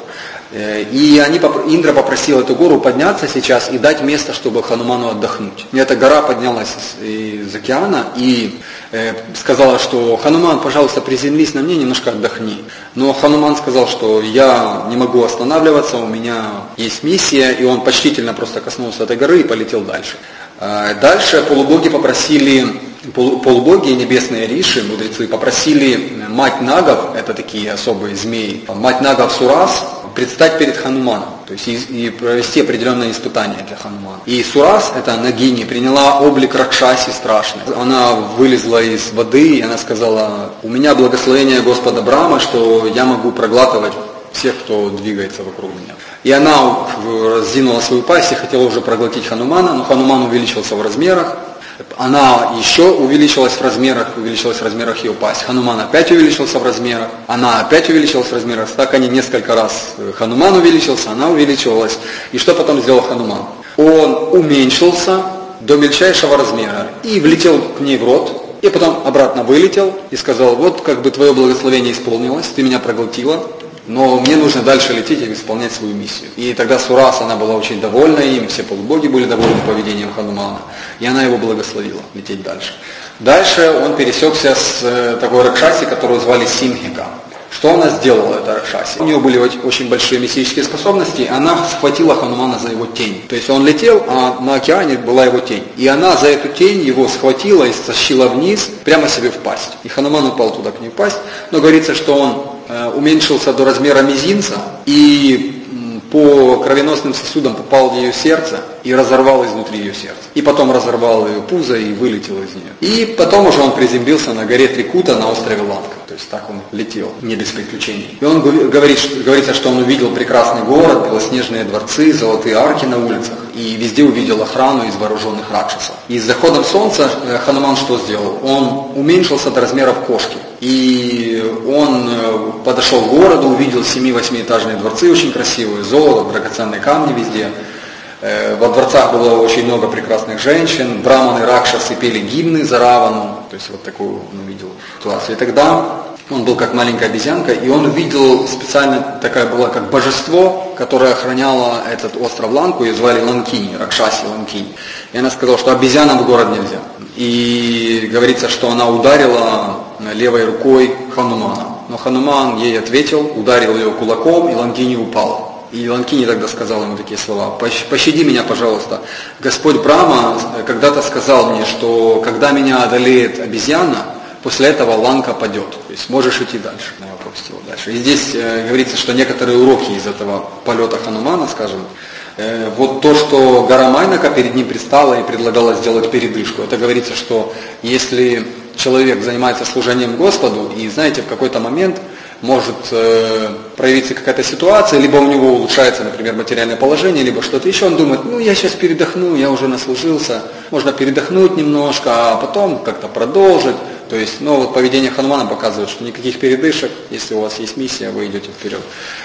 И они, Индра попросил эту гору подняться сейчас и дать место, чтобы Хануману отдохнуть. И эта гора поднялась из, из океана и э, сказала, что Хануман, пожалуйста, приземлись на мне, немножко отдохни. Но Хануман сказал, что я не могу останавливаться, у меня есть миссия, и он почтительно просто коснулся этой горы и полетел дальше. Дальше полубоги попросили, полубоги и небесные риши, мудрецы, попросили мать нагов, это такие особые змеи, мать нагов Сурас, предстать перед Хануманом, то есть и, и провести определенное испытание для Ханумана. И Сурас, это Нагини, приняла облик Ракшаси страшный. Она вылезла из воды, и она сказала, у меня благословение Господа Брахмы, что я могу проглатывать всех, кто двигается вокруг меня. И она раздвинула свою пасть и хотела уже проглотить Ханумана, но Хануман увеличился в размерах. Она еще увеличилась в размерах, увеличилась в размерах ее пасть. Хануман опять увеличился в размерах, она опять увеличилась в размерах. Так они несколько раз. Хануман увеличился, она увеличивалась. И что потом сделал Хануман? Он уменьшился до мельчайшего размера и влетел к ней в рот. И потом обратно вылетел и сказал, вот как бы твое благословение исполнилось, ты меня проглотила. Но мне нужно дальше лететь и исполнять свою миссию. И тогда Сурас, она была очень довольна им, все полубоги были довольны поведением Ханумана. И она его благословила лететь дальше. Дальше он пересекся с такой Ракшаси, которую звали Симхика. Что она сделала, эта Ракшаси? У нее были очень большие мистические способности, она схватила Ханумана за его тень. То есть он летел, а на океане была его тень. И она за эту тень его схватила и стащила вниз, прямо себе в пасть. И Хануман упал туда к ней в пасть. Но говорится, что он э, уменьшился до размера мизинца, и по кровеносным сосудам попал в ее сердце и разорвал изнутри ее сердце. И потом разорвал ее пузо и вылетел из нее. И потом уже он приземлился на горе Трикута на острове Ланка. То есть так он летел, не без приключений. И он говорит, что, говорится, что он увидел прекрасный город, белоснежные дворцы, золотые арки на улицах. И везде увидел охрану из вооруженных ракшасов. И с заходом солнца Хануман что сделал? Он уменьшился до размеров кошки. И он подошел к городу, увидел семи-восьмиэтажные дворцы очень красивые, золото, драгоценные камни везде. Во дворцах было очень много прекрасных женщин, браманы, ракшасы пели гимны за Равану, то есть вот такую он увидел ситуацию. И тогда он был как маленькая обезьянка, и он увидел специально, такая была как божество, которое охраняло этот остров Ланку, ее звали Ланкини, Ракшаси Ланкини. И она сказала, что обезьянам в город нельзя. И говорится, что она ударила левой рукой Ханумана. Но Хануман ей ответил, ударил ее кулаком, и Ланкини упала. И Ланкини тогда сказал ему такие слова: «Пощади меня, пожалуйста. Господь Брахма когда-то сказал мне, что когда меня одолеет обезьяна, после этого Ланка падет. То есть можешь идти дальше». Она его пропустила дальше. И здесь э, говорится, что некоторые уроки из этого полета Ханумана, скажем, э, вот то, что гора Майнака перед ним предстала и предлагала сделать передышку, это говорится, что если человек занимается служением Господу, и знаете, в какой-то момент может э, проявиться какая-то ситуация, либо у него улучшается, например, материальное положение, либо что-то еще, он думает, ну я сейчас передохну, я уже наслужился, можно передохнуть немножко, а потом как-то продолжить. То есть, ну вот поведение Ханумана показывает, что никаких передышек, если у вас есть миссия, вы идете вперед.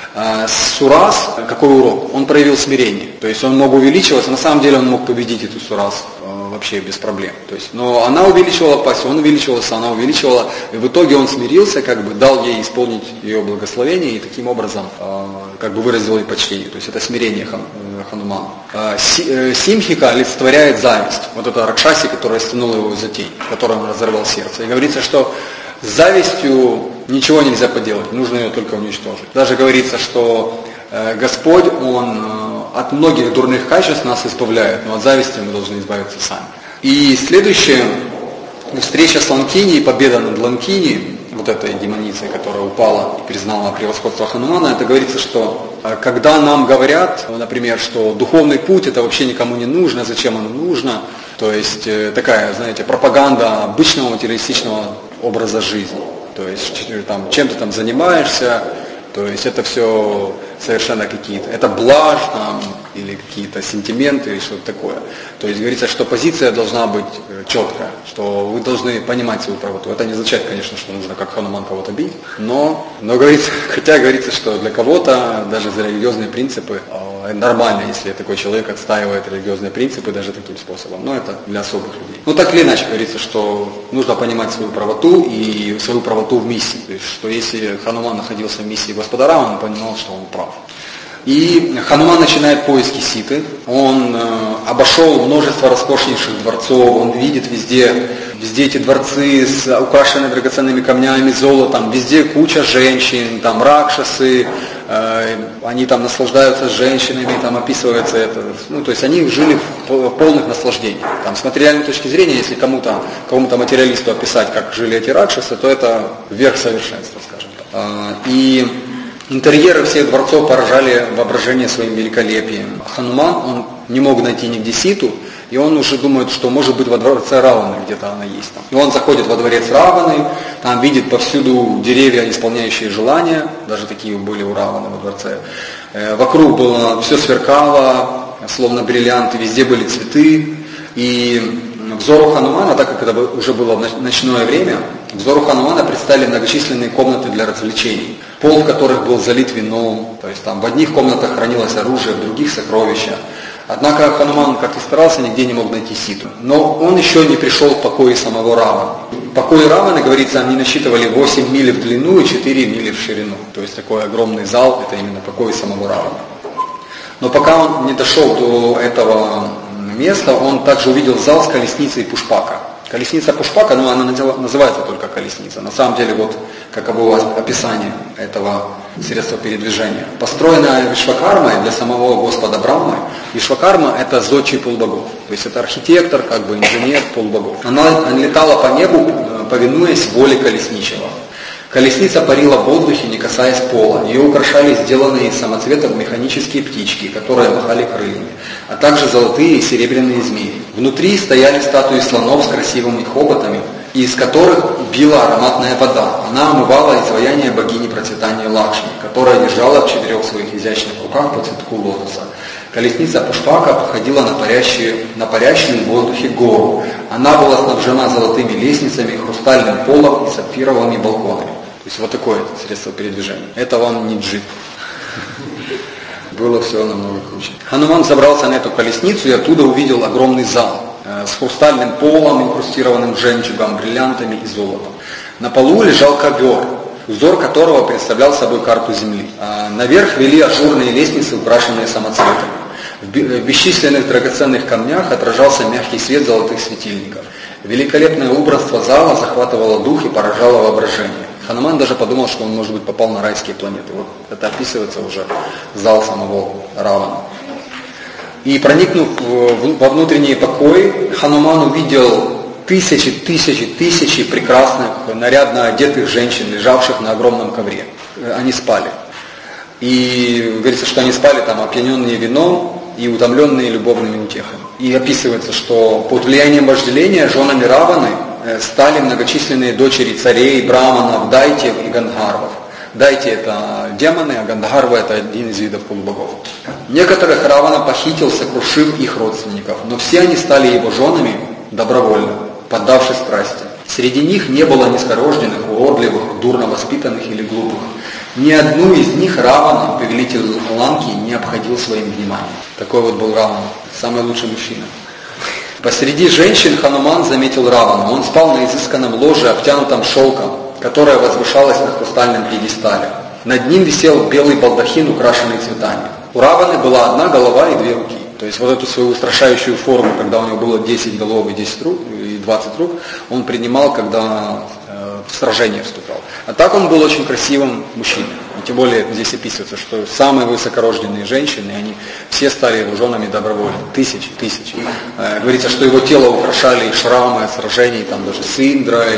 А Сурас, какой урок? Он проявил смирение, то есть он мог увеличиваться, на самом деле он мог победить эту Сурас вообще без проблем. То есть, но она увеличивала пасть, он увеличивался, она увеличивала, и в итоге он смирился, как бы дал ей исполнить ее благословение, и таким образом э, как бы выразил ей почтение. То есть это смирение хан, э, Ханумана. Э, си, э, Симхика олицетворяет зависть. Вот это Ракшаси, которая стянула его за тень, которой он разорвал сердце. И говорится, что с завистью ничего нельзя поделать, нужно ее только уничтожить. Даже говорится, что э, Господь, Он э, от многих дурных качеств нас избавляет, но от зависти мы должны избавиться сами. И следующая встреча с Ланкини и победа над Ланкини, вот этой демоницей, которая упала и признала превосходство Ханумана, это говорится, что когда нам говорят, например, что духовный путь это вообще никому не нужно, зачем оно нужно, то есть такая, знаете, пропаганда обычного материалистичного образа жизни, то есть там, чем ты там занимаешься, то есть это все совершенно какие-то, это блажь там, или какие-то сентименты, или что-то такое. То есть говорится, что позиция должна быть четкая, что вы должны понимать свою правоту. Это не означает, конечно, что нужно как Хануман кого-то бить, но, но говорится, хотя говорится, что для кого-то даже за религиозные принципы э, нормально, если такой человек отстаивает религиозные принципы даже таким способом, но это для особых людей. Ну так или иначе говорится, что нужно понимать свою правоту и свою правоту в миссии. То есть, что если Хануман находился в миссии Господа Рама, он понимал, что он прав. И Хануман начинает поиски Ситы, он э, обошел множество роскошнейших дворцов, он видит везде, везде эти дворцы с украшенными драгоценными камнями, золотом, везде куча женщин, там ракшасы, э, они там наслаждаются с женщинами, там описывается это, ну то есть они жили в полных наслаждениях. Там, с материальной точки зрения, если кому-то, кому-то материалисту описать, как жили эти ракшасы, то это верх совершенства, скажем так. Э, и интерьеры всех дворцов поражали воображение своим великолепием. Хануман, он не мог найти нигде Ситу, и он уже думает, что может быть во дворце Раваны, где-то она есть там. И он заходит во дворец Раваны, там видит повсюду деревья, исполняющие желания, даже такие были у Раваны во дворце. Вокруг было, все сверкало, словно бриллианты, везде были цветы, и взору Ханумана, так как это уже было в ночное время, взору Ханумана предстали многочисленные комнаты для развлечений, пол в которых был залит вином, то есть там в одних комнатах хранилось оружие, в других сокровища. Однако Хануман, как и старался, нигде не мог найти Ситу. Но он еще не пришел в покои самого Раваны. Покои Раваны, говорится, они насчитывали восемь миль в длину и четыре мили в ширину. То есть такой огромный зал, это именно покои самого Раваны. Но пока он не дошел до этого места, он также увидел зал с колесницей Пушпака. Колесница Пушпака, ну она называется только колесница. На самом деле, вот каково описание этого средства передвижения. Построенная Вишвакармой для самого Господа Брахмы. Вишвакарма это зодчий полубогов. То есть это архитектор, как бы инженер полубогов. Она, она летала по небу, повинуясь воле колесничего. Колесница парила в воздухе, не касаясь пола. Ее украшали сделанные из самоцветов механические птички, которые махали крыльями, а также золотые и серебряные змеи. Внутри стояли статуи слонов с красивыми хоботами, из которых била ароматная вода. Она омывала изваяние богини процветания Лакшми, которая держала в четырех своих изящных руках по цветку лотоса. Колесница Пушпака походила на парящую, на парящую в воздухе гору. Она была снабжена золотыми лестницами, хрустальным полом и сапфировыми балконами. То есть вот такое средство передвижения. Это вам не джип. Было все намного круче. Хануман забрался на эту колесницу и оттуда увидел огромный зал с хрустальным полом, инкрустированным жемчугом, бриллиантами и золотом. На полу лежал ковер, узор которого представлял собой карту земли. Наверх вели ажурные лестницы, украшенные самоцветами. В бесчисленных драгоценных камнях отражался мягкий свет золотых светильников. Великолепное убранство зала захватывало дух и поражало воображение. Хануман даже подумал, что он, может быть, попал на райские планеты. Вот это описывается уже зал самого Равана. И проникнув во внутренние покои, Хануман увидел тысячи, тысячи, тысячи прекрасных, нарядно одетых женщин, лежавших на огромном ковре. Они спали. И говорится, что они спали там опьяненные вином и утомленные любовными утехами. И описывается, что под влиянием вожделения женами Раваны стали многочисленные дочери царей, браманов, дайтев и гандхарвов. Дайти это демоны, а гандхарвы это один из видов полубогов. Некоторых Равана похитил, сокрушив их родственников, но все они стали его женами добровольно, поддавшись страсти. Среди них не было низкорожденных, уродливых, дурно воспитанных или глупых. Ни одну из них Равана, повелитель Ланки, не обходил своим вниманием. Такой вот был Равана, самый лучший мужчина. Посреди женщин Хануман заметил Равану. Он спал на изысканном ложе, обтянутом шелком, которое возвышалось на хрустальном пьедестале. Над ним висел белый балдахин, украшенный цветами. У Раваны была одна голова и две руки. То есть вот эту свою устрашающую форму, когда у него было десять голов и десять рук, и двадцать рук, он принимал, когда э, в сражение вступал. А так он был очень красивым мужчиной. И тем более здесь описывается, что самые высокорожденные женщины, они все стали его женами добровольно. Тысячи, тысячи. Э, говорится, что его тело украшали и шрамы от сражений, там даже с Индрой,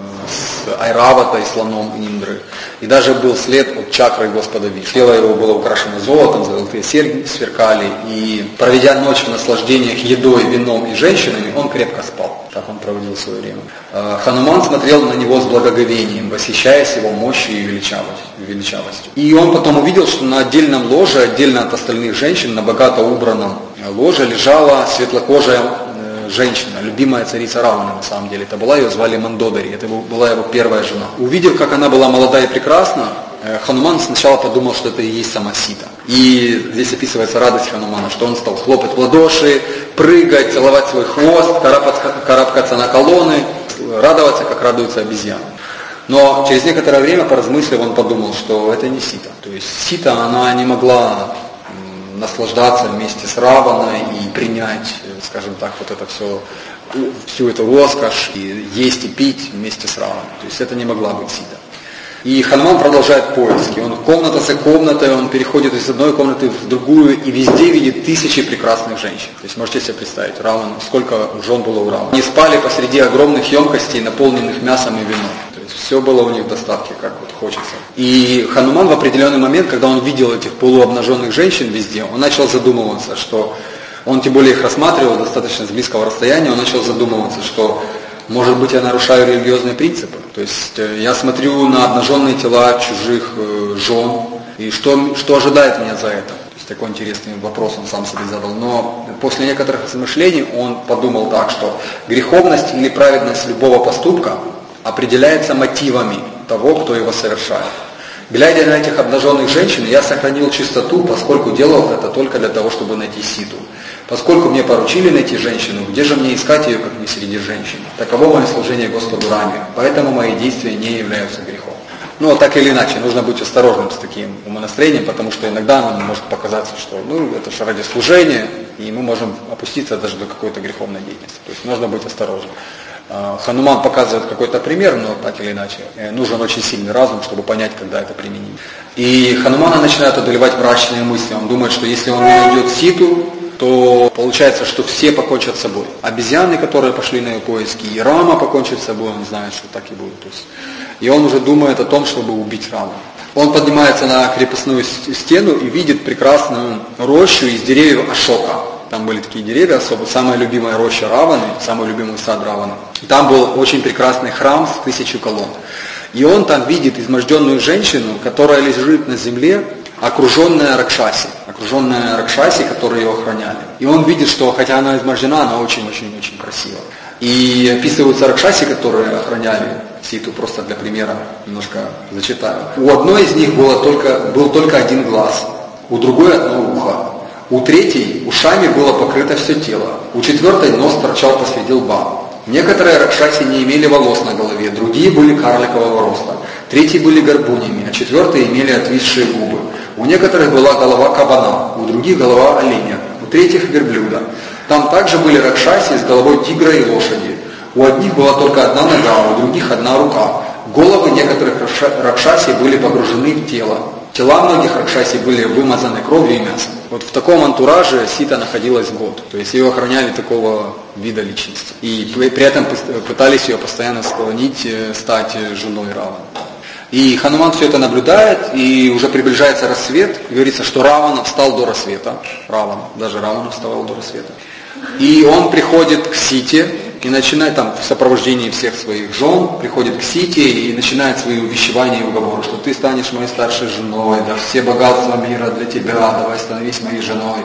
с Айраватой, слоном Индры. И даже был след от чакры Господа Вишну. Тело его было украшено золотом, золотые серьги сверкали. И проведя ночь в наслаждениях едой, вином и женщинами, он крепко спал. Так он проводил свое время. Хануман смотрел на него с благоговением, восхищаясь его мощью и величавостью. И он потом увидел, что на отдельном ложе, отдельно от остальных женщин, на богато убранном ложе лежала светлокожая женщина, любимая царица Раваны на самом деле. Это была, ее звали Мандодари, это была его первая жена. Увидев, как она была молода и прекрасна, Хануман сначала подумал, что это и есть сама Сита. И здесь описывается радость Ханумана, что он стал хлопать в ладоши, прыгать, целовать свой хвост, карабкаться на колонны, радоваться, как радуются обезьяны. Но через некоторое время, поразмыслив, он подумал, что это не Сита. То есть Сита, она не могла наслаждаться вместе с Раваной и принять, скажем так, вот это все, всю эту роскошь, и есть и пить вместе с Раваной. То есть это не могла быть Сита. И Хануман продолжает поиски. Он комната за комнатой, он переходит из одной комнаты в другую и везде видит тысячи прекрасных женщин. То есть можете себе представить, Раван, сколько жен было у Равана. Они спали посреди огромных емкостей, наполненных мясом и вином. То есть все было у них в достатке, как вот хочется. И Хануман в определенный момент, когда он видел этих полуобнаженных женщин везде, он начал задумываться, что он тем более их рассматривал достаточно с близкого расстояния, он начал задумываться, что может быть, я нарушаю религиозные принципы. То есть я смотрю на обнаженные тела чужих э, жен, и что, что ожидает меня за это? То есть такой интересный вопрос он сам себе задал. Но после некоторых размышлений он подумал так, что греховность или праведность любого поступка определяется мотивами того, кто его совершает. Глядя на этих обнаженных женщин, я сохранил чистоту, поскольку делал это только для того, чтобы найти Ситу. Поскольку мне поручили найти женщину, где же мне искать ее, как не среди женщин? Таково мое служение Господу Раме, поэтому мои действия не являются грехом. Но так или иначе, нужно быть осторожным с таким умонастроением, потому что иногда нам может показаться, что ну, это же ради служения, и мы можем опуститься даже до какой-то греховной деятельности. То есть нужно быть осторожным. Хануман показывает какой-то пример, но так или иначе, нужен очень сильный разум, чтобы понять, когда это применимо. И Ханумана начинают одолевать мрачные мысли. Он думает, что если он не найдет Ситу, то получается, что все покончат с собой. Обезьяны, которые пошли на ее поиски, и Рама покончит с собой, он знает, что так и будет. То есть, и он уже думает о том, чтобы убить Раму. Он поднимается на крепостную стену и видит прекрасную рощу из деревьев Ашока. Там были такие деревья особо, самая любимая роща Раваны, самый любимый сад Раваны. Там был очень прекрасный храм с тысячей колонн. И он там видит изможденную женщину, которая лежит на земле, окруженная Ракшаси, окруженная Ракшаси, которые ее охраняли. И он видит, что хотя она измождена, она очень-очень-очень красива. И описываются Ракшаси, которые охраняли Ситу, просто для примера немножко зачитаю. У одной из них было только, был только один глаз, у другой одно ухо. У третьей ушами было покрыто все тело, у четвертой нос торчал посреди лба. Некоторые Ракшаси не имели волос на голове, другие были карликового роста, третьи были горбунями, а четвертые имели отвисшие губы. У некоторых была голова кабана, у других голова оленя, у третьих верблюда. Там также были Ракшаси с головой тигра и лошади. У одних была только одна нога, у других одна рука. Головы некоторых Ракшаси были погружены в тело. Тела многих Ракшаси были вымазаны кровью и мясом. Вот в таком антураже Сита находилась год. То есть ее охраняли такого вида личности. И при этом пытались ее постоянно склонить стать женой Раваны. И Хануман все это наблюдает, и уже приближается рассвет. И говорится, что Равана встал до рассвета. Равана, даже Равана вставал до рассвета. И он приходит к Сите и начинает там в сопровождении всех своих жен, приходит к Сите и начинает свои увещевания и уговоры, что ты станешь моей старшей женой, да, все богатства мира для тебя, давай становись моей женой.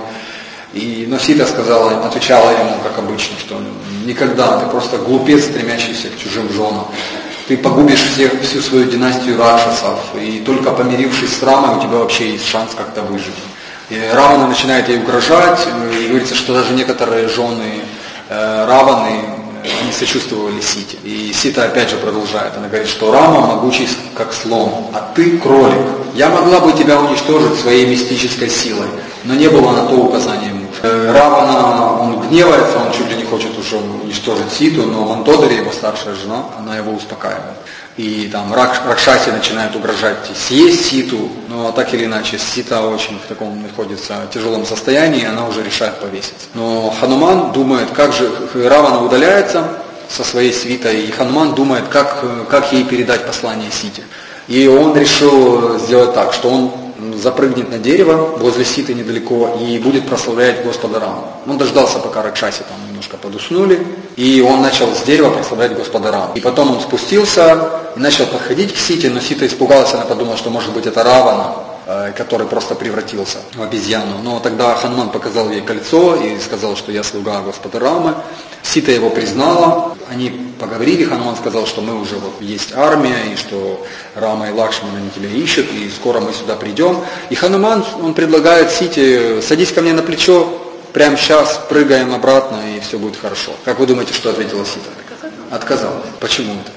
И, но Сита сказала, отвечала ему, как обычно, что никогда, ты просто глупец, стремящийся к чужим женам. Ты погубишь всех, всю свою династию ракшасов, и только помирившись с Рамой, у тебя вообще есть шанс как-то выжить. И Равана начинает ей угрожать, и говорится, что даже некоторые жены э, Раваны не сочувствовали Сите. И Сита опять же продолжает, она говорит, что Рама могучий как слон, а ты кролик. Я могла бы тебя уничтожить своей мистической силой, но не было на то указания мужа. Э, Равана, он гневается, он чуть ли не хочет уже уничтожить Ситу, но Мандодари, его старшая жена, она его успокаивает. И там Ракшаси начинают угрожать съесть Ситу, но так или иначе Сита очень в таком находится тяжелом состоянии, и она уже решает повеситься. Но Хануман думает, как же Равана удаляется со своей свитой, и Хануман думает, как, как ей передать послание Сите. И он решил сделать так, что он запрыгнет на дерево возле Ситы недалеко и будет прославлять Господа Раму. Он дождался, пока Ракшаси там немножко подуснули, и он начал с дерева прославлять Господа Раму. И потом он спустился и начал подходить к Сите, но Сита испугалась, она подумала, что может быть это Равана, который просто превратился в обезьяну. Но тогда Хануман показал ей кольцо и сказал, что я слуга Господа Рамы. Сита его признала, они поговорили, Хануман сказал, что мы уже вот есть армия, и что Рама и Лакшмана они тебя ищут, и скоро мы сюда придем. И Хануман, он предлагает Сите, садись ко мне на плечо, прямо сейчас прыгаем обратно, и все будет хорошо. Как вы думаете, что ответила Сита? Отказалась. Почему это?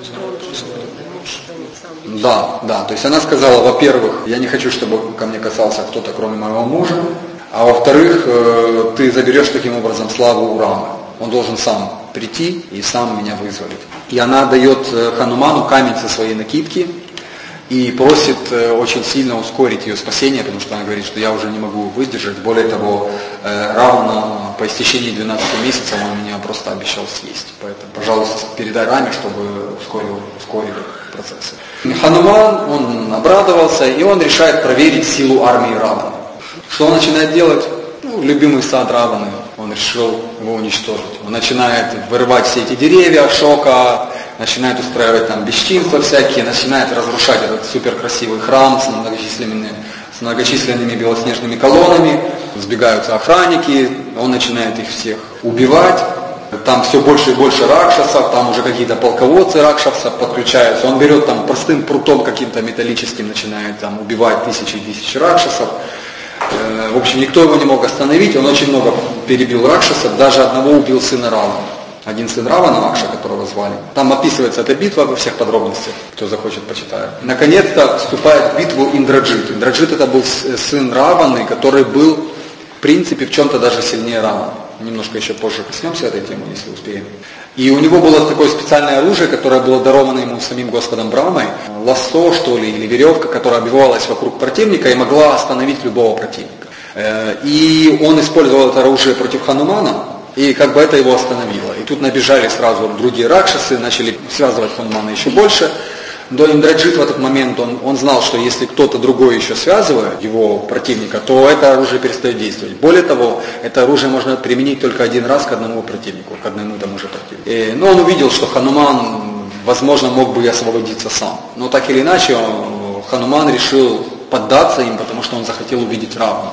Да, да, то есть она сказала, во-первых, я не хочу, чтобы ко мне касался кто-то, кроме моего мужа, а во-вторых, ты заберешь таким образом славу у Рамы. Он должен сам прийти и сам меня вызволить. И она дает Хануману камень со своей накидки и просит очень сильно ускорить ее спасение, потому что она говорит, что я уже не могу выдержать. Более того, Равана по истечении двенадцати месяцев он меня просто обещал съесть. Поэтому, пожалуйста, передай Раме, чтобы ускорил, ускорили процессы. Хануман, он обрадовался, и он решает проверить силу армии Раваны. Что он начинает делать? Ну, любимый сад Раваны, он решил его уничтожить. Он начинает вырывать все эти деревья, Ашока, начинает устраивать там бесчинства всякие, начинает разрушать этот суперкрасивый храм с многочисленными, с многочисленными белоснежными колоннами. Сбегаются охранники, он начинает их всех убивать. Там все больше и больше ракшасов, там уже какие-то полководцы ракшасов подключаются. Он берет там простым прутом каким-то металлическим, начинает там убивать тысячи и тысячи ракшасов. В общем, никто его не мог остановить, он очень много перебил ракшасов, даже одного убил сына Равана. Один сын Равана, Макша, которого звали. Там описывается эта битва во всех подробностях, кто захочет, почитает. Наконец-то вступает в битву Индраджит. Индраджит это был сын Раваны, который был, в принципе, в чем-то даже сильнее Равана. Немножко еще позже коснемся этой темы, если успеем. И у него было такое специальное оружие, которое было даровано ему самим Господом Брамой, лассо, что ли, или веревка, которая обвивалась вокруг противника и могла остановить любого противника. И он использовал это оружие против Ханумана, и как бы это его остановило. И тут набежали сразу другие ракшасы, начали связывать Ханумана еще больше. Но Индраджит в этот момент, он, он знал, что если кто-то другой еще связывает его противника, то это оружие перестает действовать. Более того, это оружие можно применить только один раз к одному противнику, к одному и тому же противнику. И, но он увидел, что Хануман, возможно, мог бы и освободиться сам. Но так или иначе, Хануман решил поддаться им, потому что он захотел увидеть Равану.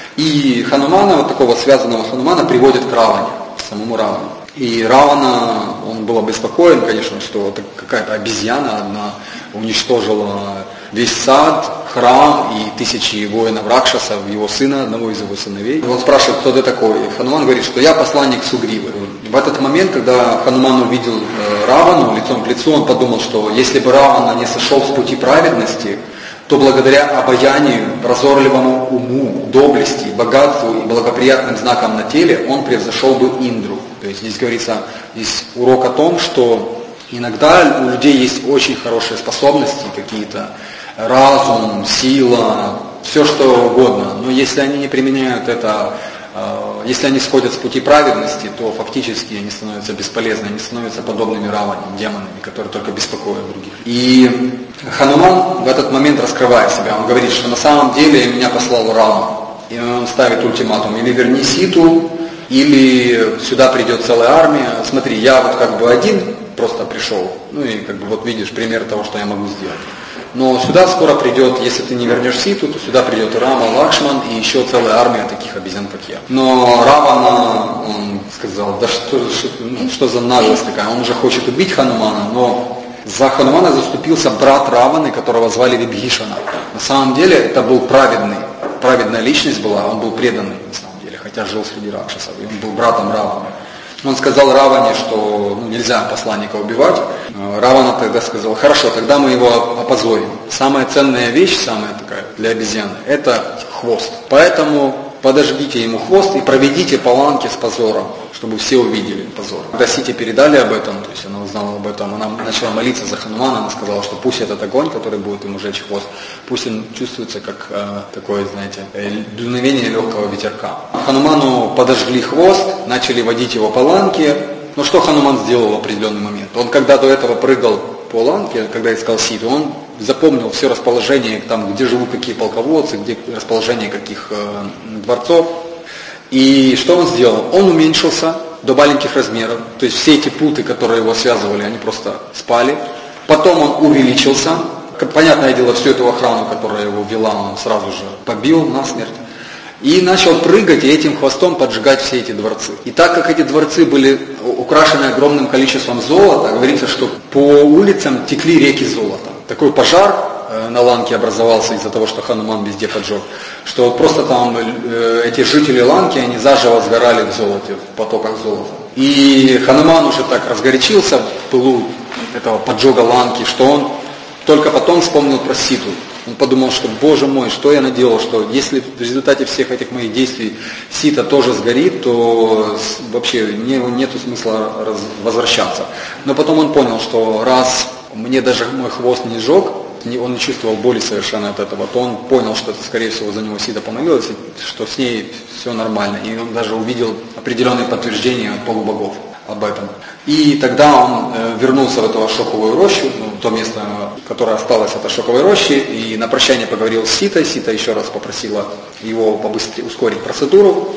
И Ханумана, вот такого связанного Ханумана, приводят к Раване, к самому Равану. И Равана, он был обеспокоен, конечно, что какая-то обезьяна одна уничтожила весь сад, храм и тысячи воинов Ракшасов, его сына, одного из его сыновей. И он спрашивает, кто ты такой? И Хануман говорит, что я посланник Сугривы. В этот момент, когда Хануман увидел Равану лицом к лицу, он подумал, что если бы Равана не сошел с пути праведности, то благодаря обаянию, прозорливому уму, доблести, богатству и благоприятным знакам на теле он превзошел бы Индру. То есть здесь говорится, здесь урок о том, что иногда у людей есть очень хорошие способности, какие-то разум, сила, все что угодно. Но если они не применяют это, если они сходят с пути праведности, то фактически они становятся бесполезны, они становятся подобными раванам, демонами, которые только беспокоят других. И Хануман в этот момент раскрывает себя, он говорит, что на самом деле меня послал Рама. И он ставит ультиматум, или верни Ситу, или сюда придет целая армия. Смотри, я вот как бы один просто пришел, ну и как бы вот видишь пример того, что я могу сделать. Но сюда скоро придет, если ты не вернешь Ситу, то сюда придет Рама, Лакшман и еще целая армия таких обезьян, как я. Но Равана, он сказал, да что, что, ну, что за наглость такая, он уже хочет убить Ханумана, но за Ханумана заступился брат Раваны, которого звали Вибхишана. На самом деле это был праведный, праведная личность была, он был преданный на самом деле, хотя жил среди ракшасов, и он был братом Раваны. Он сказал Раване, что ну, нельзя посланника убивать. Равана тогда сказал, хорошо, тогда мы его опозорим. Самая ценная вещь, самая такая для обезьяны, это хвост. Поэтому подожгите ему хвост и проведите по ланке с позором, чтобы все увидели позор. Когда Сите передали об этом, то есть она узнала об этом, она начала молиться за Ханумана, она сказала, что пусть этот огонь, который будет ему жечь хвост, пусть он чувствуется как э, такое, знаете, э, дуновение легкого ветерка. Хануману подожгли хвост, начали водить его по ланке. Но что Хануман сделал в определенный момент? Он когда до этого прыгал по ланке, когда искал Ситу, он запомнил все расположение, там, где живут какие полководцы, где расположение каких э, дворцов. И что он сделал? Он уменьшился до маленьких размеров, то есть все эти путы, которые его связывали, они просто спали. Потом он увеличился, понятное дело, всю эту охрану, которая его вела, он сразу же побил насмерть. И начал прыгать и этим хвостом поджигать все эти дворцы. И так как эти дворцы были украшены огромным количеством золота, говорится, что по улицам текли реки золота. Такой пожар на Ланке образовался из-за того, что Хануман везде поджег, что просто там э, эти жители Ланки, они заживо сгорали в золоте, в потоках золота. И Хануман уже так разгорячился в пылу этого поджога Ланки, что он только потом вспомнил про Ситу. Он подумал, что, боже мой, что я наделал, что если в результате всех этих моих действий Сита тоже сгорит, то вообще не, нету смысла раз, возвращаться. Но потом он понял, что раз мне даже мой хвост не сжег, он не чувствовал боли совершенно от этого, то он понял, что это, скорее всего, за него Сита помолилась, и что с ней все нормально. И он даже увидел определенные подтверждения от полубогов об этом. И тогда он э, вернулся в эту Ашоковую рощу, ну, то место, которое осталось от Ашоковой рощи, и на прощание поговорил с Ситой. Сита еще раз попросила его побыстрее ускорить процедуру,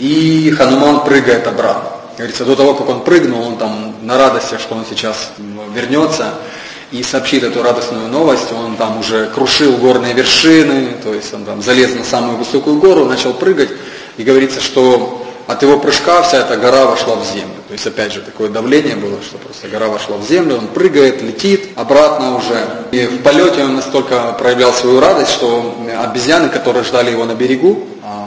и Хануман прыгает обратно. Говорится, до того, как он прыгнул, он там на радости, что он сейчас вернется и сообщит эту радостную новость, он там уже крушил горные вершины, то есть он там залез на самую высокую гору, начал прыгать, и говорится, что от его прыжка вся эта гора вошла в землю. То есть опять же такое давление было, что просто гора вошла в землю, он прыгает, летит обратно уже. И в полете он настолько проявлял свою радость, что обезьяны, которые ждали его на берегу,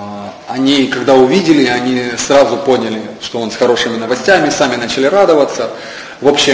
они, когда увидели, они сразу поняли, что он с хорошими новостями, сами начали радоваться. В общем,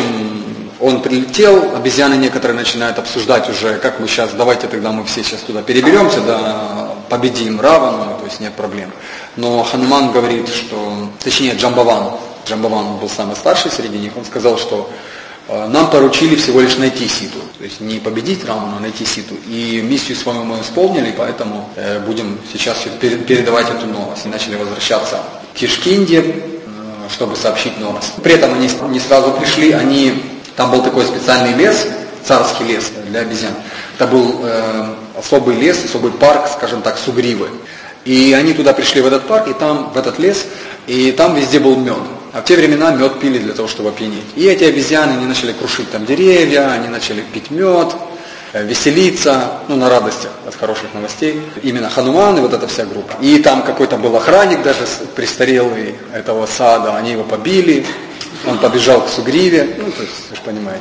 он прилетел, обезьяны некоторые начинают обсуждать уже, как мы сейчас, давайте тогда мы все сейчас туда переберемся, да, победим Равану, то есть нет проблем. Но Хануман говорит, что, точнее Джамбаван, Джамбаван был самый старший среди них, он сказал, что нам поручили всего лишь найти Ситу, то есть не победить Раману, а найти Ситу. И миссию свою мы исполнили, поэтому будем сейчас передавать эту новость. И начали возвращаться к Кишкинде, чтобы сообщить новость. При этом они не сразу пришли, они, там был такой специальный лес, царский лес для обезьян. Это был э, особый лес, особый парк, скажем так, Сугривы. И они туда пришли, в этот парк, и там, в этот лес, и там везде был мед. А в те времена мед пили для того, чтобы опьянеть. И эти обезьяны, они начали крушить там деревья, они начали пить мед, веселиться, ну, на радостях от хороших новостей. Именно Хануман и вот эта вся группа. И там какой-то был охранник даже престарелый этого сада, они его побили, он побежал к Сугриве, ну, то есть, вы же понимаете.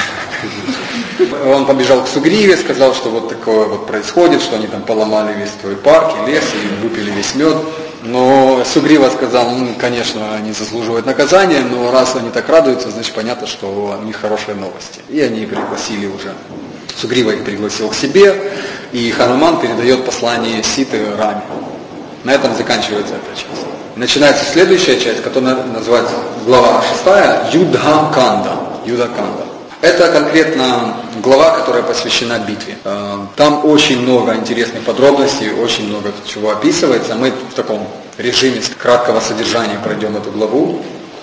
Он побежал к Сугриве, сказал, что вот такое вот происходит, что они там поломали весь твой парк и лес, и выпили весь мед. Но Сугрива сказал, ну, конечно, они заслуживают наказания, но раз они так радуются, значит, понятно, что у них хорошие новости. И они пригласили уже. Сугрива их пригласил к себе, и Хануман передает послание Ситы Раме. На этом заканчивается эта часть. Начинается следующая часть, которая называется глава шестая, Юдха-канда. Юдха-канда. Это конкретно глава, которая посвящена битве. Там очень много интересных подробностей, очень много чего описывается. Мы в таком режиме краткого содержания пройдем эту главу.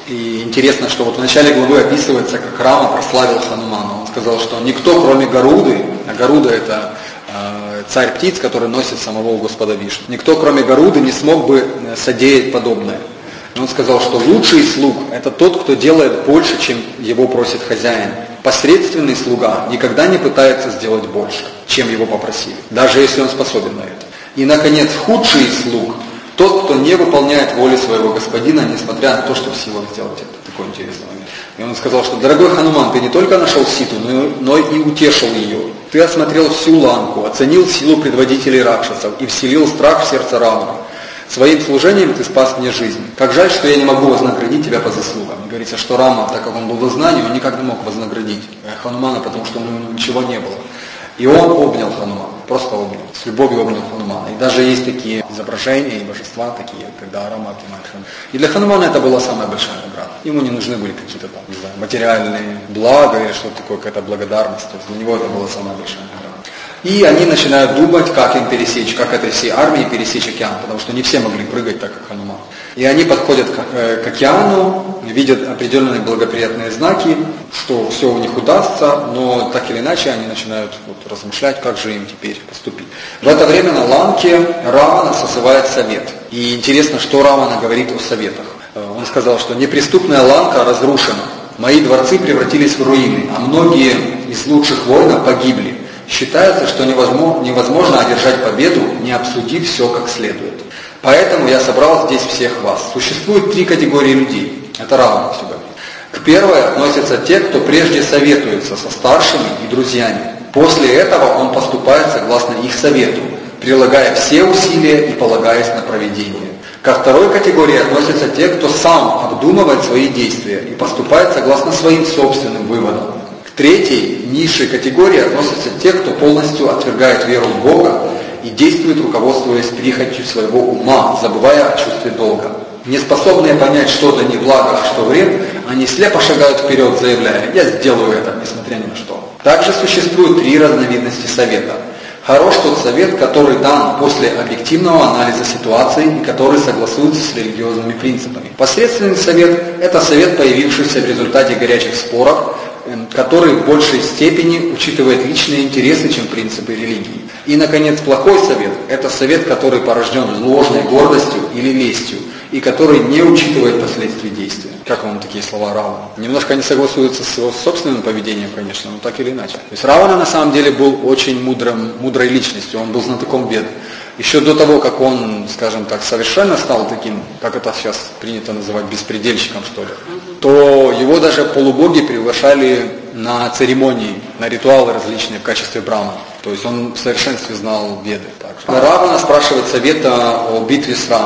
И интересно, что вот в начале главы описывается, как Рама прославил Ханумана. Он сказал, что никто, кроме Гаруды, а Гаруда это э, царь птиц, который носит самого Господа Вишну, никто, кроме Гаруды, не смог бы содеять подобное. И он сказал, что лучший слуг это тот, кто делает больше, чем его просит хозяин. Посредственный слуга никогда не пытается сделать больше, чем его попросили, даже если он способен на это. И, наконец, худший слуг тот, кто не выполняет воли своего господина, несмотря на то, что в силах сделать это. Такой интересный момент. И он сказал, что, дорогой Хануман, ты не только нашел Ситу, но, но и утешил ее. Ты осмотрел всю ланку, оценил силу предводителей ракшасов и вселил страх в сердце Рамана. Своим служением ты спас мне жизнь. Как жаль, что я не могу вознаградить тебя по заслугам. И говорится, что Рама, так как он был в знании, он никак не мог вознаградить Ханумана, потому что у него ничего не было. И он обнял Ханумана, просто обнял, с любовью обнял Ханумана. И даже есть такие изображения и божества такие, когда Рама обнимает Ханумана. И для Ханумана это была самая большая награда. Ему не нужны были какие-то там, не знаю, материальные блага или что-то такое, какая-то благодарность. То есть для него это была самая большая награда. И они начинают думать, как им пересечь, как этой всей армии пересечь океан, потому что не все могли прыгать так, как Хануман. И они подходят к, к океану, видят определенные благоприятные знаки, что все у них удастся, но так или иначе они начинают вот, размышлять, как же им теперь поступить. В это время на ланке Равана созывает совет. И интересно, что Равана говорит о советах. Он сказал, что неприступная ланка разрушена, мои дворцы превратились в руины, а многие из лучших воинов погибли. Считается, что невозможно, невозможно одержать победу, не обсудив все как следует. Поэтому я собрал здесь всех вас. Существует три категории людей. Это Равана все говорит. К первой относятся те, кто прежде советуется со старшими и друзьями. После этого он поступает согласно их совету, прилагая все усилия и полагаясь на провидение. Ко второй категории относятся те, кто сам обдумывает свои действия и поступает согласно своим собственным выводам. К третьей, низшей категории относятся те, кто полностью отвергает веру в Бога и действует, руководствуясь прихотью своего ума, забывая о чувстве долга. Неспособные понять, что для них благо, а что вред, они слепо шагают вперед, заявляя: «Я сделаю это, несмотря ни на что». Также существует три разновидности совета. Хорош тот совет, который дан после объективного анализа ситуации и который согласуется с религиозными принципами. Посредственный совет – это совет, появившийся в результате горячих споров, который в большей степени учитывает личные интересы, чем принципы религии. И, наконец, плохой совет – это совет, который порожден ложной гордостью или лестью, и который не учитывает последствий действия. Как вам такие слова Равана? Немножко не согласуются с его собственным поведением, конечно, но так или иначе. То есть Равана на самом деле был очень мудрым, мудрой личностью, он был знатоком вед. Еще до того, как он, скажем так, совершенно стал таким, как это сейчас принято называть, беспредельщиком, что ли, то его даже полубоги приглашали на церемонии, на ритуалы различные в качестве брахмана. То есть он в совершенстве знал веды. Равана спрашивает совета о битве с Рамой.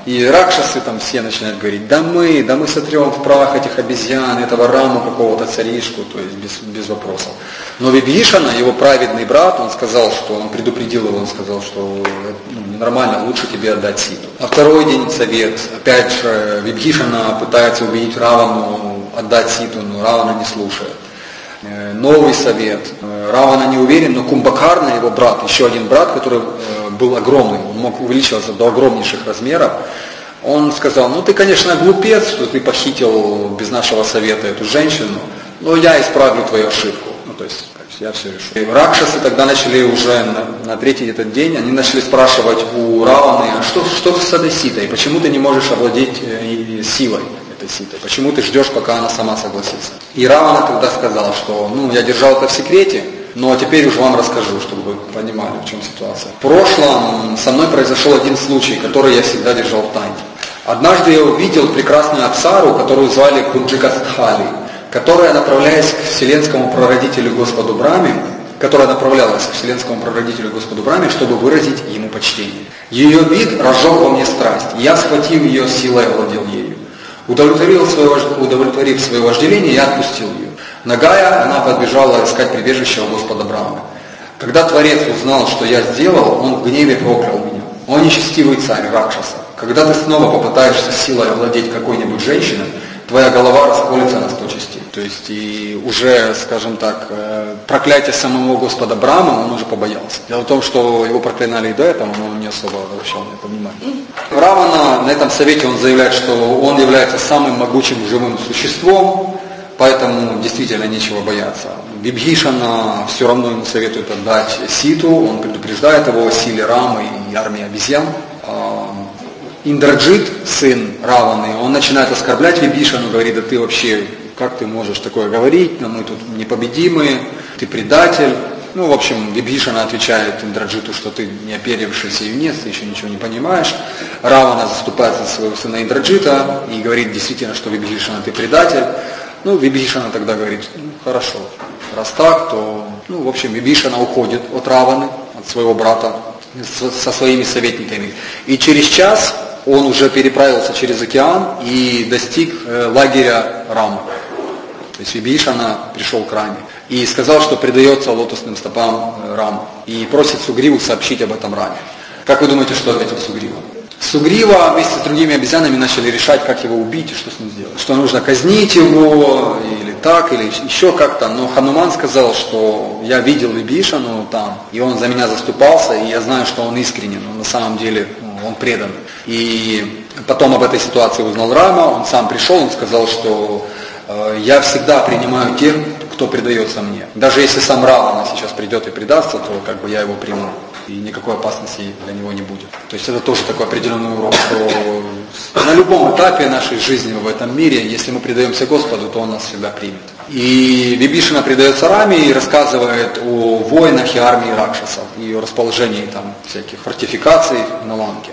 И ракшасы там все начинают говорить, да мы, да мы сотрем в прах этих обезьян, этого Раму какого-то царишку, то есть без, без вопросов. Но Вибхишана, его праведный брат, он сказал, что он предупредил его, он сказал, что ну, ненормально, лучше тебе отдать Ситу. А второй день совет, опять же, Вибхишана пытается убедить Равану отдать Ситу, но Равана не слушает. Новый совет. Равана не уверен, но Кумбакарна, его брат, еще один брат, который был огромный, он мог увеличиваться до огромнейших размеров, он сказал, ну ты, конечно, глупец, что ты похитил без нашего совета эту женщину, но я исправлю твою ошибку. Ну, то есть, я все решу. И ракшасы тогда начали уже на, на третий этот день, они начали спрашивать у Раваны, а что, что с этой Ситой, почему ты не можешь овладеть э, силой этой Ситой, почему ты ждешь, пока она сама согласится. И Равана тогда сказал, что ну, я держал это в секрете, но теперь уже вам расскажу, чтобы вы понимали, в чем ситуация. В прошлом со мной произошел один случай, который я всегда держал в тайне. Однажды я увидел прекрасную Апсару, которую звали Кунджикастхали, которая, направляясь к вселенскому прародителю Господу Брахме, которая направлялась к вселенскому прародителю Господу Брахме, чтобы выразить ему почтение. Ее вид разжег во мне страсть, и я, схватив ее силой, овладел ею. Удовлетворив свое, удовлетворив свое вожделение, я отпустил ее. Нагая, она подбежала искать прибежище у Господа Брахмы. Когда Творец узнал, что я сделал, он в гневе проклял меня. О нечестивый царь Ракшаса, когда ты снова попытаешься силой овладеть какой-нибудь женщиной, твоя голова расколется на сто частей. То есть и уже, скажем так, проклятие самого Господа Брахмы он уже побоялся. Дело в том, что его проклинали и до этого, но он не особо обращал на это внимание. Равана на этом совете он заявляет, что он является самым могучим живым существом, поэтому действительно нечего бояться. Вибхишана все равно ему советует отдать Ситу, он предупреждает его о силе Рамы и армии обезьян. Индраджит, сын Раваны, он начинает оскорблять Вибхишану, говорит, да ты вообще, как ты можешь такое говорить, но мы тут непобедимые, ты предатель. Ну, в общем, Вибхишана отвечает Индраджиту, что ты не оперившийся юнец, ты еще ничего не понимаешь. Равана заступается за своего сына Индраджита и говорит действительно, что Вибхишана, ты предатель. Ну, Вибхишана тогда говорит, ну, хорошо, раз так, то, ну, в общем, Вибхишана уходит от Раваны, от своего брата, со своими советниками. И через час он уже переправился через океан и достиг э, лагеря Рамы. То есть Вибхишана пришел к Раме и сказал, что предается лотосным стопам э, Рамы и просит Сугриву сообщить об этом Раме. Как вы думаете, что ответил Сугрива? Сугрива вместе с другими обезьянами начали решать, как его убить и что с ним сделать. Что нужно казнить его, или так, или еще как-то. Но Хануман сказал, что я видел Вибхишану там, и он за меня заступался, и я знаю, что он искренен, но на самом деле ну, он предан. И потом об этой ситуации узнал Рама, он сам пришел, он сказал, что э, я всегда принимаю тех, кто предается мне. Даже если сам Равана сейчас придет и предастся, то как бы я его приму. И никакой опасности для него не будет. То есть это тоже такой определенный урок, что на любом этапе нашей жизни в этом мире, если мы предаемся Господу, то Он нас всегда примет. И Вибхишана предается Раме и рассказывает о войнах и армии ракшасов, и о расположении там всяких фортификаций на Ланке.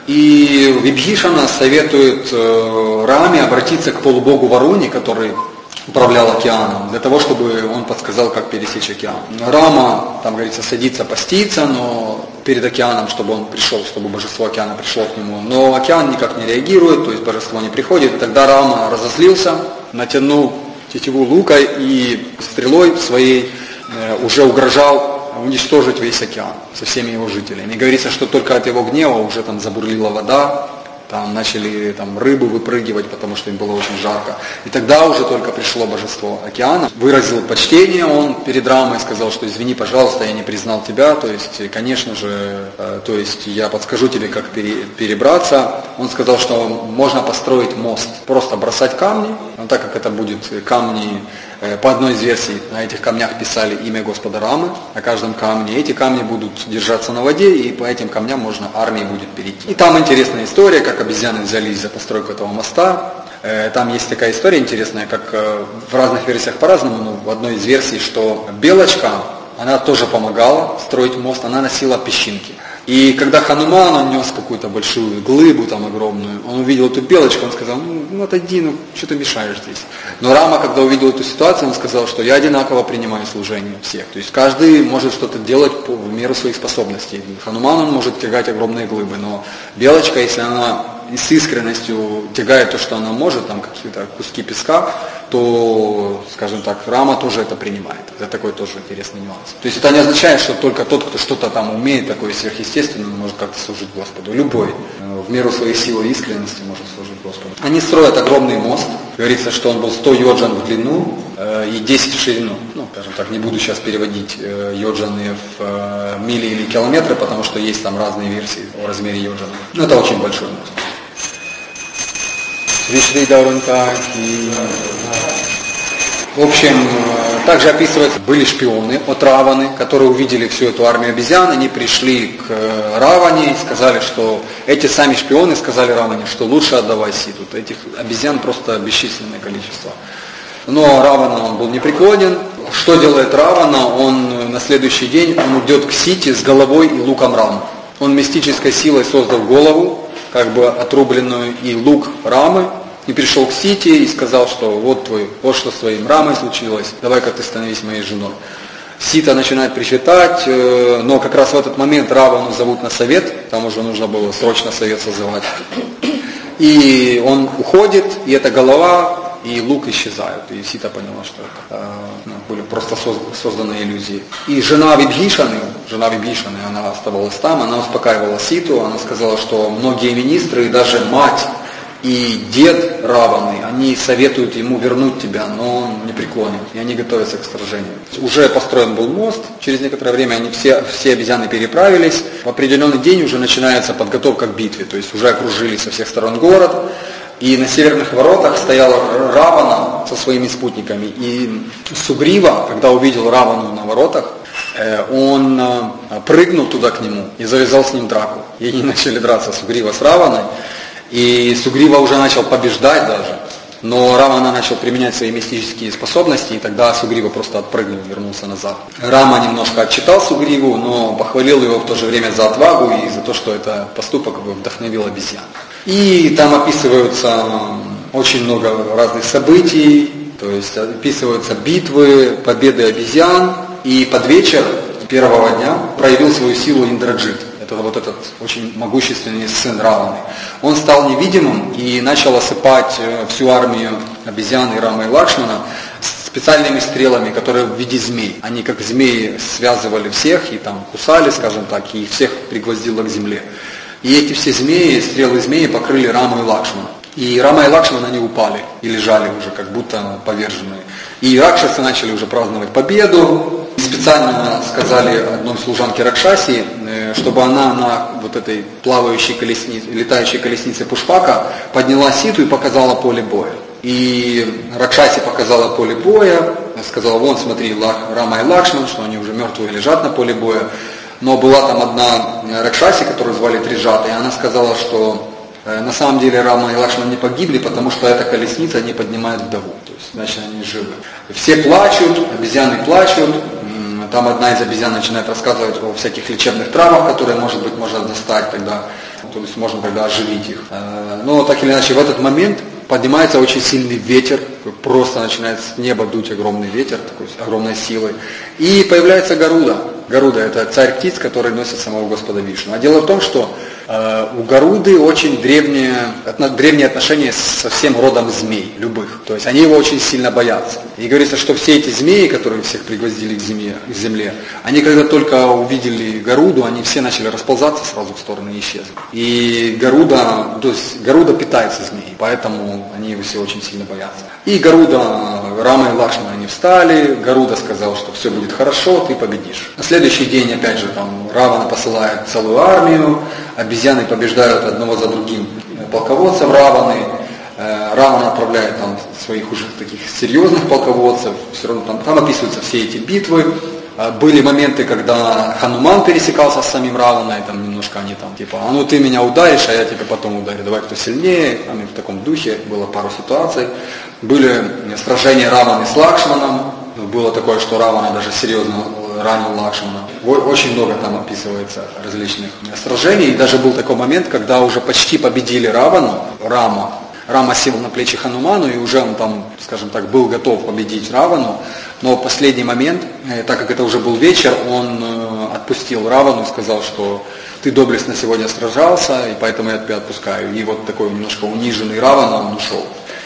И Вибхишана советует Раме обратиться к полубогу Варуни, который управлял океаном, для того, чтобы он подсказал, как пересечь океан. Рама, там говорится, садится поститься, но перед океаном, чтобы он пришел, чтобы божество океана пришло к нему. Но океан никак не реагирует, то есть божество не приходит. И тогда Рама разозлился, натянул тетиву лука и стрелой своей э, уже угрожал уничтожить весь океан со всеми его жителями. И говорится, что только от его гнева уже там забурлила вода, там начали там, рыбы выпрыгивать, потому что им было очень жарко. И тогда уже только пришло божество океана, выразил почтение он перед Рамой, сказал, что извини, пожалуйста, я не признал тебя, то есть, конечно же, э, то есть я подскажу тебе, как пере, перебраться. Он сказал, что можно построить мост, просто бросать камни, но так как это будет камни, э, по одной из версий, на этих камнях писали имя Господа Рамы, на каждом камне, эти камни будут держаться на воде, и по этим камням можно армии будет перейти. И там интересная история, как обезьяны взялись за постройку этого моста. Там есть такая история интересная, как в разных версиях по-разному, но в одной из версий, что белочка, она тоже помогала строить мост, она носила песчинки. И когда Хануман, он нес какую-то большую глыбу там огромную, он увидел эту белочку, он сказал, ну, ну отойди, ну что ты мешаешь здесь. Но Рама, когда увидел эту ситуацию, он сказал, что я одинаково принимаю служение всех. То есть каждый может что-то делать по, в меру своих способностей. Хануман, он может тягать огромные глыбы, но белочка, если она и с искренностью тягает то, что она может, там какие-то куски песка, то, скажем так, Рама тоже это принимает. Это такой тоже интересный нюанс. То есть это не означает, что только тот, кто что-то там умеет, такое сверхъестественное, может как-то служить Господу. Любой в меру своей силы и искренности может служить Господу. Они строят огромный мост. Говорится, что он был сто йоджан в длину э, и десять в ширину. Ну, скажем так, не буду сейчас переводить э, йоджаны в э, мили или километры, потому что есть там разные версии о размере йоджана. Но это очень большой мост. В общем, также описывается, были шпионы от Раваны, которые увидели всю эту армию обезьян, они пришли к Раване и сказали, что эти сами шпионы сказали Раване, что лучше отдавай Ситу, этих обезьян просто бесчисленное количество. Но Равана, он был непреклонен. Что делает Равана? Он на следующий день он идет к Сите с головой и луком Рамы. Он мистической силой создал голову, как бы отрубленную, и лук Рамы, и пришел к Сите и сказал, что вот твой, вот что с твоим Рамой случилось, давай-ка ты становись моей женой. Сита начинает причитать, но как раз в этот момент Равану зовут на совет, там уже нужно было срочно совет созывать. И он уходит, и эта голова и лук исчезают. И Сита поняла, что это ну, были просто созданы иллюзии. И жена Вибхишаны, жена Вибхишаны, она оставалась там, она успокаивала Ситу, она сказала, что многие министры и даже мать и дед Раваны, они советуют ему вернуть тебя, но он не преклонен, и они готовятся к сражению. Уже построен был мост, через некоторое время они все, все обезьяны переправились, в определенный день уже начинается подготовка к битве, то есть уже окружили со всех сторон город, и на северных воротах стоял Равана со своими спутниками, и Сугрива, когда увидел Равану на воротах, он прыгнул туда к нему и завязал с ним драку, и они начали драться, Сугрива с Раваной. И Сугрива уже начал побеждать даже, но Равана начал применять свои мистические способности, и тогда Сугрива просто отпрыгнул, вернулся назад. Рама немножко отчитал Сугриву, но похвалил его в то же время за отвагу и за то, что это поступок вдохновил обезьян. И там описываются очень много разных событий, то есть описываются битвы, победы обезьян, и под вечер первого дня проявил свою силу Индраджит. Это вот этот очень могущественный сын Раваны. Он стал невидимым и начал осыпать всю армию обезьян и Рамы и Лакшмана специальными стрелами, которые в виде змей. Они как змеи связывали всех и там кусали, скажем так, и их всех пригвоздило к земле. И эти все змеи, стрелы змеи покрыли Раму и Лакшмана. И Рама и Лакшман, они упали и лежали уже как будто поверженные. И ракшасы начали уже праздновать победу. Специально сказали одной служанке Ракшаси, чтобы она на вот этой плавающей колеснице, летающей колеснице Пушпака подняла Ситу и показала поле боя. И Ракшаси показала поле боя, сказала, вон смотри, Рама и Лакшман, что они уже мертвые лежат на поле боя. Но была там одна Ракшаси, которую звали Триджата, и она сказала, что на самом деле Рама и Лакшман не погибли, потому что эта колесница не поднимает вдову. То есть, значит, они живы. Все плачут, обезьяны плачут. Там одна из обезьян начинает рассказывать о всяких лечебных травах, которые, может быть, можно достать тогда. То есть можно тогда оживить их. Но так или иначе, в этот момент поднимается очень сильный ветер. Просто начинает с неба дуть огромный ветер, такой огромной силой. И появляется Гаруда. Гаруда – это царь птиц, который носит самого Господа Вишну. А дело в том, что э, у Гаруды очень древние, древние отношения со всем родом змей, любых. То есть они его очень сильно боятся. И говорится, что все эти змеи, которые всех пригвоздили к земле, к земле, они когда только увидели Гаруду, они все начали расползаться сразу в стороны и исчезли. И Гаруда, то есть Гаруда питается змеей, поэтому они его все очень сильно боятся. И Гаруда, Рама и Лакшман, они встали, Гаруда сказал, что все будет хорошо, ты победишь. На следующий день, опять же, там Равана посылает целую армию, обезьяны побеждают одного за другим полководцев Раваны, Равана отправляет там своих уже таких серьезных полководцев, все равно там, там описываются все эти битвы. Были моменты, когда Хануман пересекался с самим Раваной, там немножко они там типа, а ну ты меня ударишь, а я тебя потом ударю, давай кто сильнее, там и в таком духе было пару ситуаций. Были сражения Раваны с Лакшманом, было такое, что Равана даже серьезно ранил Лакшмана. Очень много там описывается различных сражений, и даже был такой момент, когда уже почти победили Равану, Рама, Рама сел на плечи Хануману, и уже он там, скажем так, был готов победить Равану, но в последний момент, так как это уже был вечер, он отпустил Равану и сказал, что ты доблестно сегодня сражался, и поэтому я тебя отпускаю. И вот такой немножко униженный Равана, он ушел.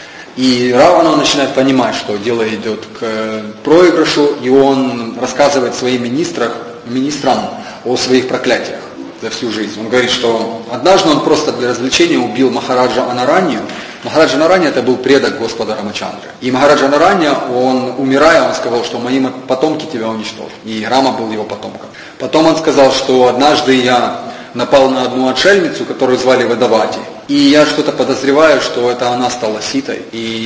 И Равана начинает понимать, что дело идет к проигрышу, и он рассказывает своим министрам, министрам о своих проклятиях за всю жизнь. Он говорит, что однажды он просто для развлечения убил Махараджа Анаранью. Махараджа Анаранья это был предок Господа Рамачандры. И Махараджа Анаранья, он, умирая, он сказал, что мои потомки тебя уничтожат. И Рама был его потомком. Потом он сказал, что однажды я напал на одну отшельницу, которую звали Ведавати. И я что-то подозреваю, что это она стала ситой,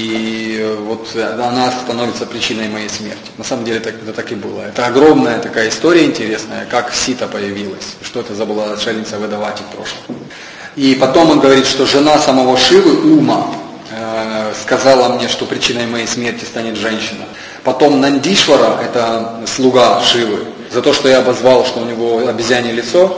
и вот она становится причиной моей смерти. На самом деле так, это так и было. Это огромная такая история интересная, как сита появилась, что это за была отшельница Ведавати в прошлом. И потом он говорит, что жена самого Шивы, Ума, э, сказала мне, что причиной моей смерти станет женщина. Потом Нандишвара, это слуга Шивы, за то, что я обозвал, что у него обезьянье лицо,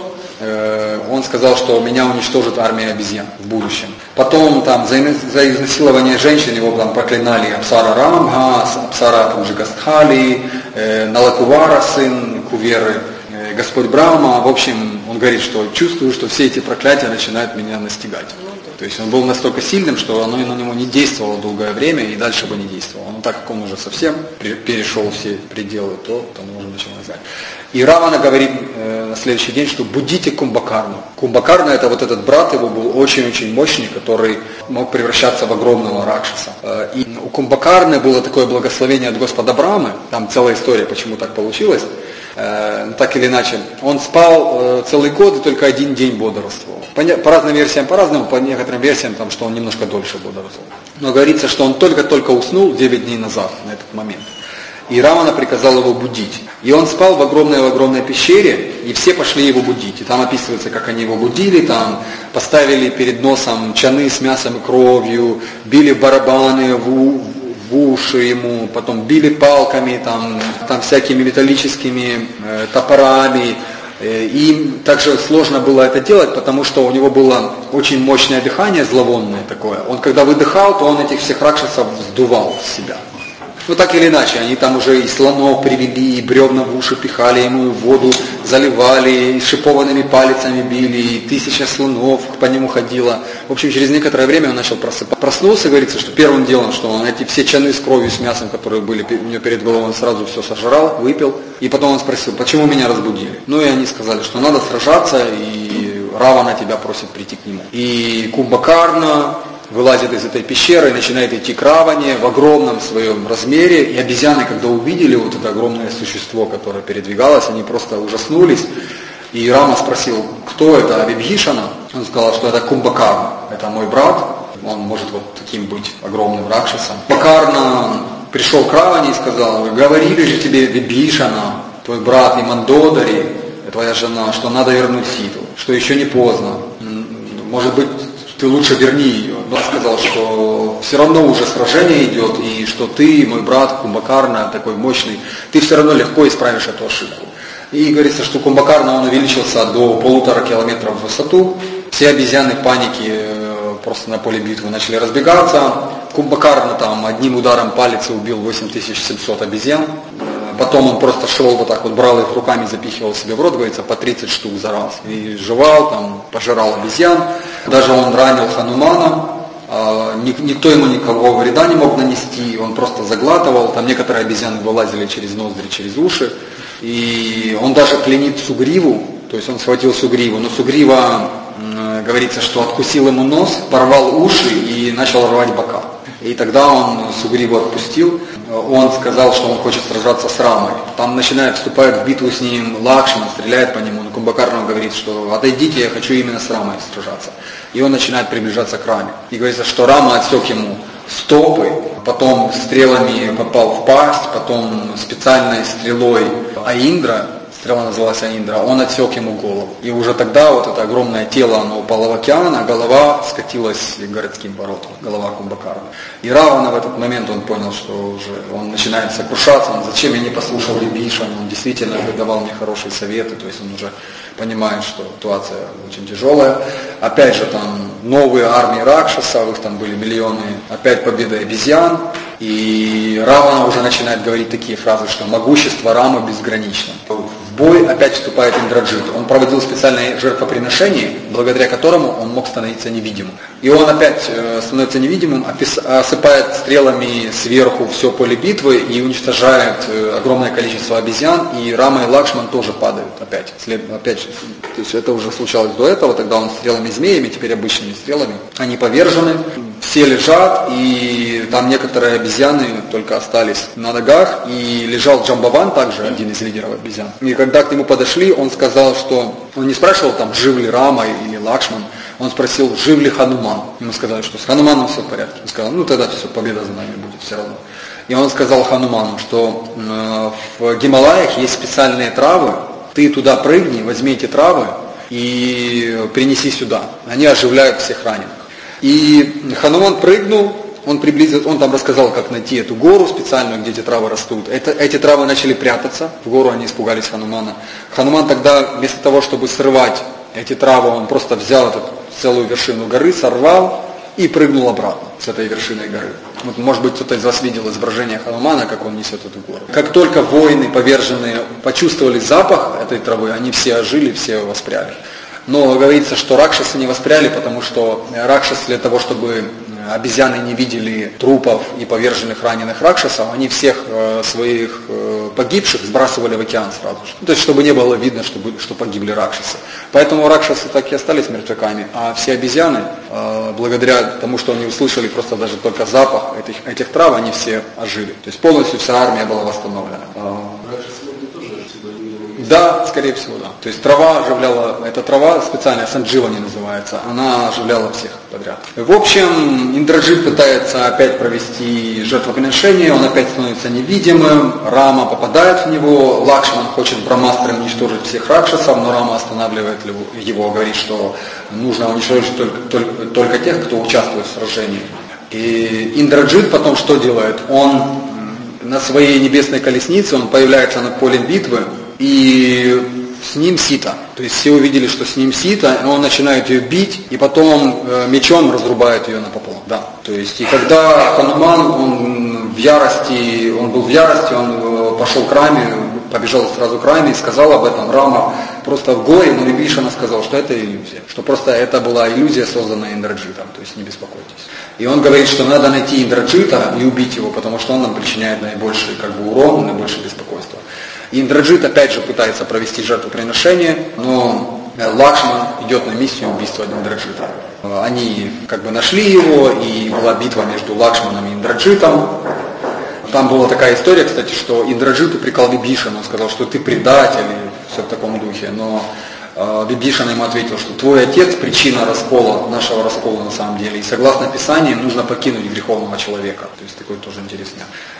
он сказал, что меня уничтожит армия обезьян в будущем. Потом там за, за изнасилование женщин его там проклинали Апсара Рамга, Апсара там, Джигастхали, э, Налакувара, сын Куверы, э, Господь Брахма. В общем, он говорит, что чувствую, что все эти проклятия начинают меня настигать. То есть он был настолько сильным, что оно на него не действовало долгое время и дальше бы не действовало. Но так как он уже совсем перешел все пределы, то там можно начать знать. И Равана говорит э, на следующий день, что будите Кумбакарну. Кумбакарна, это вот этот брат его был очень-очень мощный, который мог превращаться в огромного ракшаса. Э, и у Кумбакарны было такое благословение от Господа Брамы, там целая история, почему так получилось. Э, так или иначе, он спал э, целый год и только один день бодрствовал. По, по разным версиям по-разному, по некоторым версиям, там, что он немножко дольше бодрствовал. Но говорится, что он только-только уснул девять дней назад на этот момент. И Равана приказал его будить. И он спал в огромной-огромной пещере, и все пошли его будить. И там описывается, как они его будили, там поставили перед носом чаны с мясом и кровью, били барабаны в, в уши ему, потом били палками, там, там всякими металлическими э, топорами. Им также сложно было это делать, потому что у него было очень мощное дыхание, зловонное такое. Он когда выдыхал, то он этих всех ракшасов сдувал с себя. Ну так или иначе, они там уже и слонов привели, и бревна в уши пихали ему, и воду заливали, и шипованными палицами били, и тысяча слонов по нему ходила. В общем, через некоторое время он начал просыпаться. Проснулся, говорится, что первым делом, что он эти все чаны с кровью, с мясом, которые были у него перед головой, он сразу все сожрал, выпил. И потом он спросил, почему меня разбудили? Ну и они сказали, что надо сражаться, и Равана тебя просит прийти к нему. И Кумбакарна вылазит из этой пещеры и начинает идти к Раване в огромном своем размере. И обезьяны, когда увидели вот это огромное существо, которое передвигалось, они просто ужаснулись. И Рама спросил, кто это, Вибхишана? Он сказал, что это Кумбакарна, это мой брат, он может вот таким быть огромным ракшасом. Кумбакарна пришел к Раване и сказал, говорили же тебе Вибхишана, твой брат и Мандодари, твоя жена, что надо вернуть Ситу, что еще не поздно, может быть, ты лучше верни ее. Но он сказал, что все равно уже сражение идет, и что ты, мой брат Кумбакарна, такой мощный, ты все равно легко исправишь эту ошибку. И говорится, что Кумбакарна, он увеличился до полутора километров в высоту. Все обезьяны в панике просто на поле битвы начали разбегаться. Кумбакарна там одним ударом палицы убил восемь тысяч семьсот обезьян. Потом он просто шел вот так вот, брал их руками, запихивал себе в рот, говорится, по тридцать штук за раз. И жевал, там, пожирал обезьян. Даже он ранил Ханумана. Никто ему никакого вреда не мог нанести. Он просто заглатывал. Там некоторые обезьяны вылазили через ноздри, через уши. И он даже пленит Сугриву. То есть он схватил Сугриву. Но Сугрива, говорится, что откусил ему нос, порвал уши и начал рвать бока. И тогда он Сугриву отпустил. Он сказал, что он хочет сражаться с Рамой. Там начинает, вступает в битву с ним Лакшман, стреляет по нему. Но Кумбакарна говорит, что отойдите, я хочу именно с Рамой сражаться. И он начинает приближаться к Раме. И говорится, что Рама отсек ему стопы, потом стрелами попал в пасть, потом специальной стрелой Аиндра, стрела называлась Индра, он отсек ему голову. И уже тогда вот это огромное тело, оно упало в океан, а голова скатилась к городским воротам, голова Кумбакара. И Равана в этот момент он понял, что уже он начинает сокрушаться, он, зачем я не послушал Вибишана, он действительно давал мне хорошие советы, то есть он уже понимает, что ситуация очень тяжелая. Опять же там новые армии Ракшасов, их там были миллионы, опять победа обезьян. И Равана уже начинает говорить такие фразы, что могущество Рамы безгранично. В бой опять вступает Индраджит. Он проводил специальное жертвоприношение, благодаря которому он мог становиться невидимым. И он опять становится невидимым, осыпает стрелами сверху все поле битвы и уничтожает огромное количество обезьян, и Рама и Лакшман тоже падают опять. опять то есть это уже случалось до этого, тогда он стрелами-змеями, теперь обычными стрелами. Они повержены, все лежат, и там некоторые обезьяны только остались на ногах, и лежал Джамбаван также, один из лидеров обезьян. И когда к нему подошли, он сказал, что он не спрашивал там, жив ли Рама или Лакшман, он спросил, жив ли Хануман. Ему сказали, что с Хануманом все в порядке. Он сказал, ну тогда все, победа за нами будет все равно. И он сказал Хануману, что э, в Гималаях есть специальные травы, ты туда прыгни, возьми эти травы и принеси сюда. Они оживляют всех раненых. И Хануман прыгнул, он приблизился, он там рассказал, как найти эту гору специальную, где эти травы растут. Это, эти травы начали прятаться, в гору они испугались Ханумана. Хануман тогда, вместо того, чтобы срывать эти травы, он просто взял эту целую вершину горы, сорвал и прыгнул обратно с этой вершины горы. Вот, может быть, кто-то из вас видел изображение Ханумана, как он несет эту гору. Как только воины поверженные почувствовали запах этой травы, они все ожили, все воспряли. Но говорится, что ракшасы не воспряли, потому что ракшасы для того, чтобы обезьяны не видели трупов и поверженных раненых ракшасов, они всех э, своих э, погибших сбрасывали в океан сразу же. Ну, то есть, чтобы не было видно, что, что погибли ракшасы. Поэтому ракшасы так и остались мертвяками, а все обезьяны, э, благодаря тому, что они услышали просто даже только запах этих, этих трав, они все ожили. То есть полностью вся армия была восстановлена. Да, скорее всего, да. То есть трава оживляла, эта трава специальная, сандживани называется, она оживляла всех подряд. В общем, Индраджит пытается опять провести жертвоприношение, он опять становится невидимым, Рама попадает в него, Лакшман хочет Брамастрой уничтожить всех ракшасов, но Рама останавливает его, говорит, что нужно уничтожить только, только, только тех, кто участвует в сражении. И Индраджит потом что делает? Он на своей небесной колеснице, он появляется над полем битвы, и с ним Сита. То есть все увидели, что с ним Сита, и он начинает ее бить, и потом э, мечом разрубает ее напополам. Да. То есть, и когда Хануман, он в ярости, он был в ярости, он э, пошел к Раме, побежал сразу к Раме и сказал об этом. Рама просто в горе, но Вибишана сказал, что это иллюзия, что просто это была иллюзия, созданная Индраджитом, то есть не беспокойтесь. И он говорит, что надо найти Индраджита и убить его, потому что он нам причиняет наибольший как бы, урон, наибольшее беспокойство. И Индраджит опять же пытается провести жертвоприношение, но Лакшман идет на миссию убийства Индраджита. Они как бы нашли его, и была битва между Лакшманом и Индраджитом. Там была такая история, кстати, что Индраджит упрекал Вибишана, он сказал, что ты предатель, и все в таком духе. Но Вибишана ему ответил, что твой отец причина раскола, нашего раскола на самом деле. И согласно Писаниям нужно покинуть греховного человека. То есть такой тоже интересный.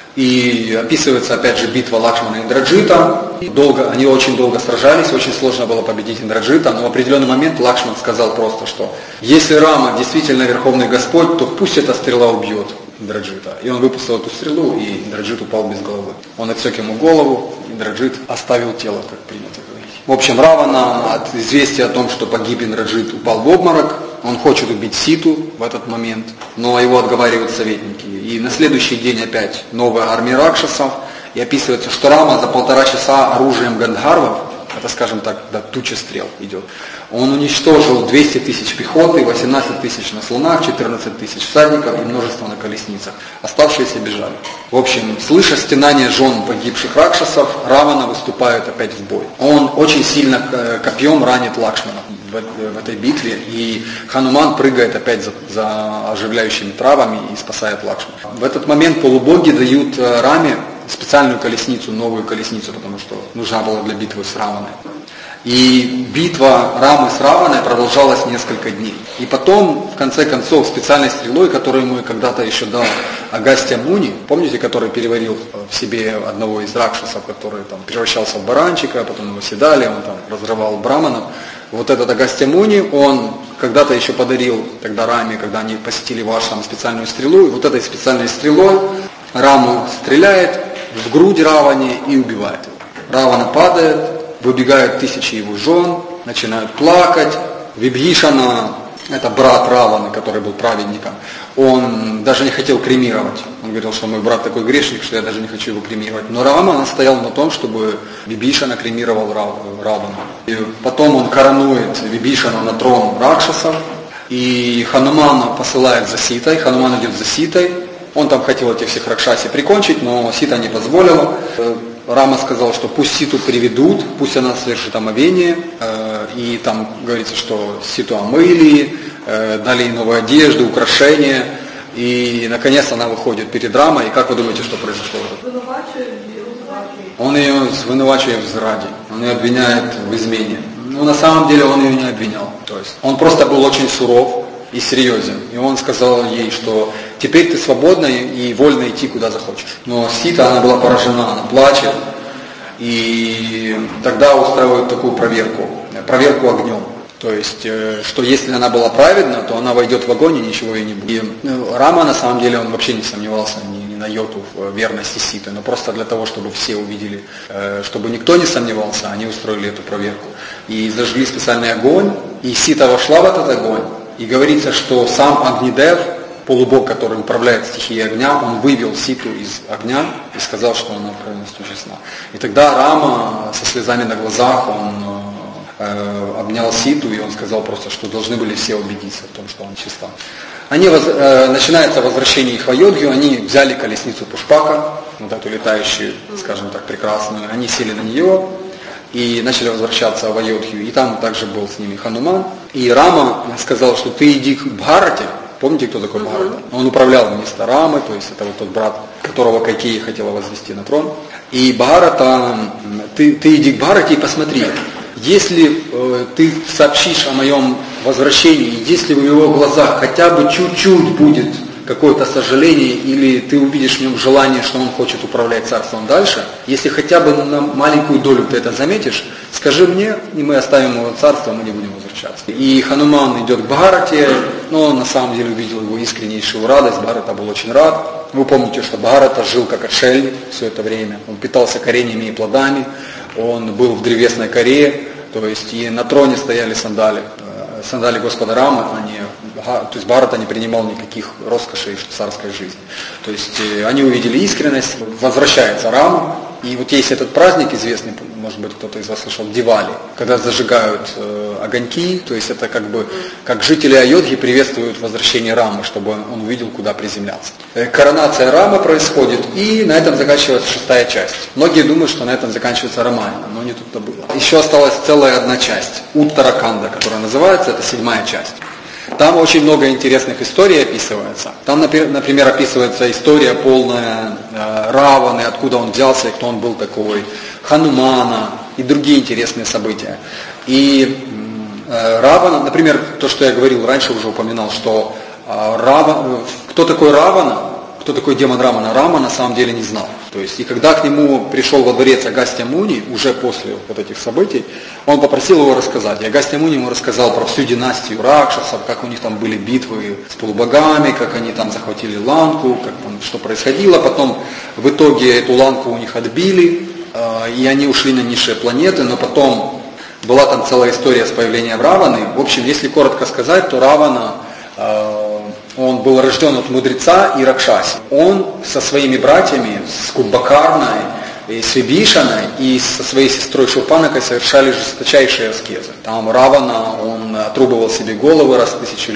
И описывается опять же битва Лакшмана и Индраджита. Долго, они очень долго сражались, очень сложно было победить Индраджита, но в определенный момент Лакшман сказал просто, что если Рама действительно Верховный Господь, то пусть эта стрела убьет Индраджита. И он выпустил эту стрелу, и Индраджит упал без головы. Он отсек ему голову, Индраджит оставил тело, как принято говорить. В общем, Равана от известия о том, что погиб Индраджит, упал в обморок. Он хочет убить Ситу в этот момент, но его отговаривают советники. И на следующий день опять новая армия ракшасов. И описывается, что Рама за полтора часа оружием гандхарвов, это, скажем так, да, туча стрел идет, он уничтожил двести тысяч пехоты, восемнадцать тысяч на слонах, четырнадцать тысяч всадников и множество на колесницах. Оставшиеся бежали. В общем, слыша стенания жен погибших ракшасов, Равана выступает опять в бой. Он очень сильно копьем ранит Лакшмана в, в этой битве, и Хануман прыгает опять за, за оживляющими травами и спасает Лакшмана. В этот момент полубоги дают Раме специальную колесницу, новую колесницу, потому что нужна была для битвы с Раваной. И битва Рамы с Раваной продолжалась несколько дней. И потом, в конце концов, специальной стрелой, которую ему когда-то еще дал Агастья Муни, помните, который переварил в себе одного из ракшасов, который там превращался в баранчика, потом его седали, он там разрывал браманов. Вот этот Агастья Муни, он когда-то еще подарил тогда Раме, когда они посетили Вашрам, специальную стрелу, и вот этой специальной стрелой Раму стреляет в грудь Раване и убивает его. Равана падает, выбегают тысячи его жен, начинают плакать. Вибхишана, это брат Раваны, который был праведником, он даже не хотел кремировать. Он говорил, что мой брат такой грешник, что я даже не хочу его кремировать. Но Рама настоял на том, чтобы Вибхишана кремировал Равану. И потом он коронует Вибхишану на трон Ракшасов, и Ханумана посылает за Ситой. Хануман идет за Ситой. Он там хотел этих всех Ракшаси прикончить, но Сита не позволила. Рама сказал, что пусть Ситу приведут, пусть она совершит омовение, э, и там говорится, что Ситу омыли, э, дали ей новые одежды, украшения, и наконец она выходит перед Рамой, и как вы думаете, что произошло? Он ее вынувачивает в зраде, он ее обвиняет в измене. Но на самом деле он ее не обвинял, то есть он просто был очень суров и серьезен. И он сказал ей, что теперь ты свободна и вольна идти куда захочешь. Но Сита, она была поражена, она плачет. И тогда устраивают такую проверку, проверку огнем. То есть, что если она была праведна, то она войдет в огонь и ничего ей не будет. И Рама, на самом деле, он вообще не сомневался ни, ни на йоту в верности Ситы. Но просто для того, чтобы все увидели, чтобы никто не сомневался, они устроили эту проверку. И зажгли специальный огонь, и Сита вошла в этот огонь. И говорится, что сам Агнидев, полубог, который управляет стихией огня, он вывел Ситу из огня и сказал, что она полностью честна. И тогда Рама со слезами на глазах, он э, обнял Ситу, и он сказал просто, что должны были все убедиться в том, что она чиста. Они, воз, э, начинается возвращение их в Айодхью, они взяли колесницу Пушпака, вот эту летающую, скажем так, прекрасную, они сели на нее, и начали возвращаться в Айодхью, и там также был с ними Хануман. И Рама сказал, что ты иди к Бхарате. Помните, кто такой Бхарата? Он управлял вместо Рамы, то есть это вот тот брат, которого Кайкеи хотела возвести на трон. И Бхарата, ты, ты иди к Бхарате и посмотри, если э, ты сообщишь о моем возвращении, если в его глазах хотя бы чуть-чуть будет какое-то сожаление, или ты увидишь в нем желание, что он хочет управлять царством дальше, если хотя бы на маленькую долю ты это заметишь, скажи мне, и мы оставим его царство, мы не будем возвращаться. И Хануман идет к Бхарате, но он на самом деле увидел его искреннейшую радость, Бхарата был очень рад. Вы помните, что Бхарата жил как отшельник все это время, он питался кореньями и плодами, он был в древесной коре, то есть и на троне стояли сандали. Сандали Господа Рамы, они, то есть Бхарата не принимал никаких роскошей царской жизни. То есть они увидели искренность, возвращается Рама, и вот есть этот праздник известный, может быть кто-то из вас слышал, Дивали, когда зажигают э, огоньки, то есть это как бы, как жители Айодхи приветствуют возвращение Рамы, чтобы он, он увидел, куда приземляться. Э, коронация Рамы происходит, и на этом заканчивается шестая часть. Многие думают, что на этом заканчивается Рамаяна, но не тут-то было. Еще осталась целая одна часть, Уттараканда, которая называется, это седьмая часть. Там очень много интересных историй описывается. Там, например, описывается история полная э, Раваны, откуда он взялся и кто он был такой, Ханумана и другие интересные события. И э, Равана, например, то, что я говорил раньше, уже упоминал, что э, Рава, кто такой Равана, кто такой демон Рамана, Рама на самом деле не знал. То есть, и когда к нему пришел во дворец Агастья Муни, уже после вот этих событий, он попросил его рассказать. И Агастья Муни ему рассказал про всю династию Ракшасов, как у них там были битвы с полубогами, как они там захватили Ланку, как там, что происходило. Потом в итоге эту Ланку у них отбили, э, и они ушли на низшие планеты, но потом была там целая история с появлением Раваны. В общем, если коротко сказать, то Равана... Э, Он был рожден от мудреца и Ракшаси. Он со своими братьями, с Куббакарной, и с Вибхишаной и со своей сестрой Шурпанакой совершали жесточайшие аскезы. Там Равана, он отрубывал себе головы раз в тысячу лет,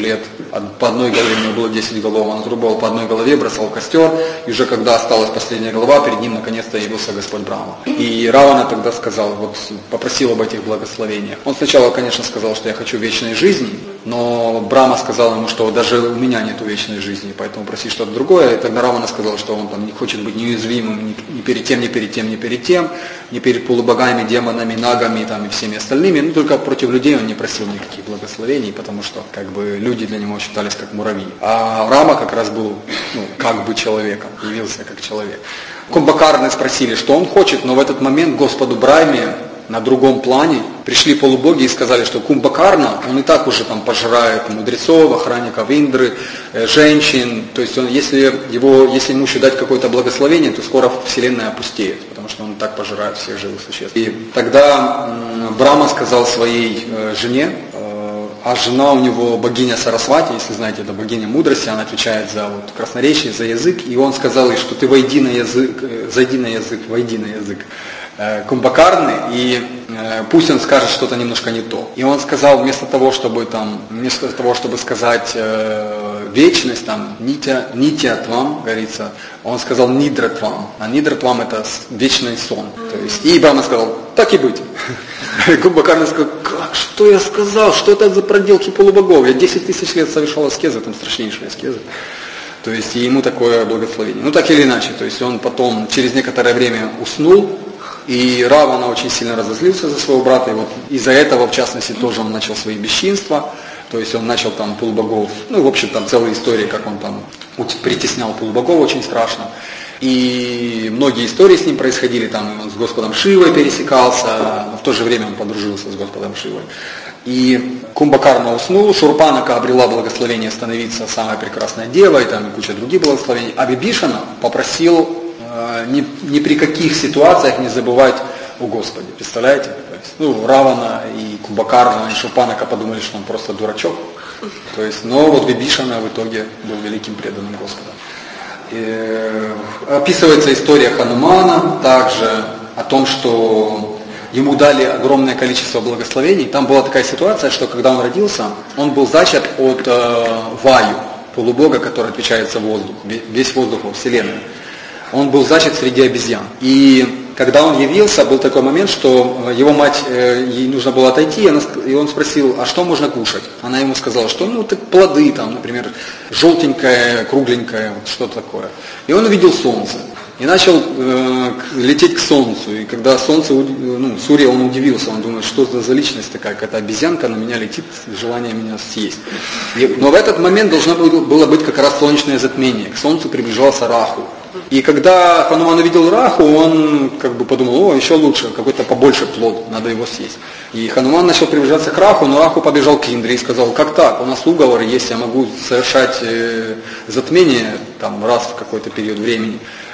по одной голове, у него было десять голов, он отрубал по одной голове, бросал в костер, и уже когда осталась последняя голова, перед ним наконец-то явился Господь Брахма. И Равана тогда сказал, вот попросил об этих благословениях. Он сначала, конечно, сказал, что я хочу вечной жизни, но Брахма сказал ему, что даже у меня нет вечной жизни, поэтому проси что-то другое. И тогда Равана сказал, что он там не хочет быть неуязвимым ни, ни перед тем, ни перед тем, ни перед тем, ни перед полубогами, демонами, нагами там, и всеми остальными. Ну, только против людей он не просил никаких благословений, потому что как бы люди для него считались как муравьи. А Рама как раз был ну, как бы человеком, явился как человек. Кумбакарны спросили, что он хочет, но в этот момент Господу Брахме на другом плане пришли полубоги и сказали, что Кумбакарна, он и так уже там пожирает мудрецов, охранников Индры, э, женщин, то есть он, если, его, если ему еще дать какое-то благословение, то скоро вселенная опустеет, потому что он и так пожирает всех живых существ. И тогда м, Брахма сказал своей э, жене, э, а жена у него богиня Сарасвати, если знаете, это богиня мудрости, она отвечает за вот, красноречие, за язык, и он сказал ей, что ты войди на язык, э, зайди на язык, войди на язык Кумбакарны, и э, пусть он скажет что-то немножко не то. И он сказал, вместо того, чтобы там, вместо того, чтобы сказать э, вечность, там, нитя, нитятвам, говорится, он сказал нидратвам. А нидратвам это вечный сон. То есть, и Брахма сказал, так и быть. Кумбакарны сказал, как, что я сказал, что это за проделки полубогов? Я десять тысяч лет совершал аскезы, там страшнейшие аскезы. То есть, и ему такое благословение. Ну, так или иначе, то есть, он потом через некоторое время уснул, и Равана очень сильно разозлился за своего брата, и вот из-за этого, в частности, тоже он начал свои бесчинства, то есть он начал там полубогов, ну, в общем, там целая история, как он там притеснял полубогов очень страшно. И многие истории с ним происходили, там он с Господом Шивой пересекался, но в то же время он подружился с Господом Шивой. И Кумбакарна уснул, Шурпанака обрела благословение становиться самой прекрасной девой, там и куча других благословений, а Вибишана попросил Ни, ни при каких ситуациях не забывать о Господе. Представляете? То есть, ну, Равана и Кумбакарна и Шурпанака подумали, что он просто дурачок. То есть, но вот Вибишана в итоге был великим преданным Господа. И, описывается история Ханумана также о том, что ему дали огромное количество благословений. Там была такая ситуация, что когда он родился, он был зачат от э, Ваю, полубога, который отвечает за воздух, весь воздух во Вселенной. Он был зачат среди обезьян. И когда он явился, был такой момент, что его мать, ей нужно было отойти, и он спросил, а что можно кушать? Она ему сказала, что ну так плоды, там, например, желтенькое, кругленькое, вот что такое. И он увидел солнце. И начал э, лететь к солнцу. И когда солнце, ну, Сурья, он удивился, он думает, что за личность такая, какая-то обезьянка на меня летит, желание меня съесть. И, но в этот момент должно было быть как раз солнечное затмение. К солнцу приближался Раху. И когда Хануман увидел Раху, он как бы подумал, о, еще лучше, какой-то побольше плод, надо его съесть. И Хануман начал приближаться к Раху, но Раху побежал к Индре и сказал, как так, у нас уговор есть, я могу совершать э, затмение там, раз в какой-то период времени.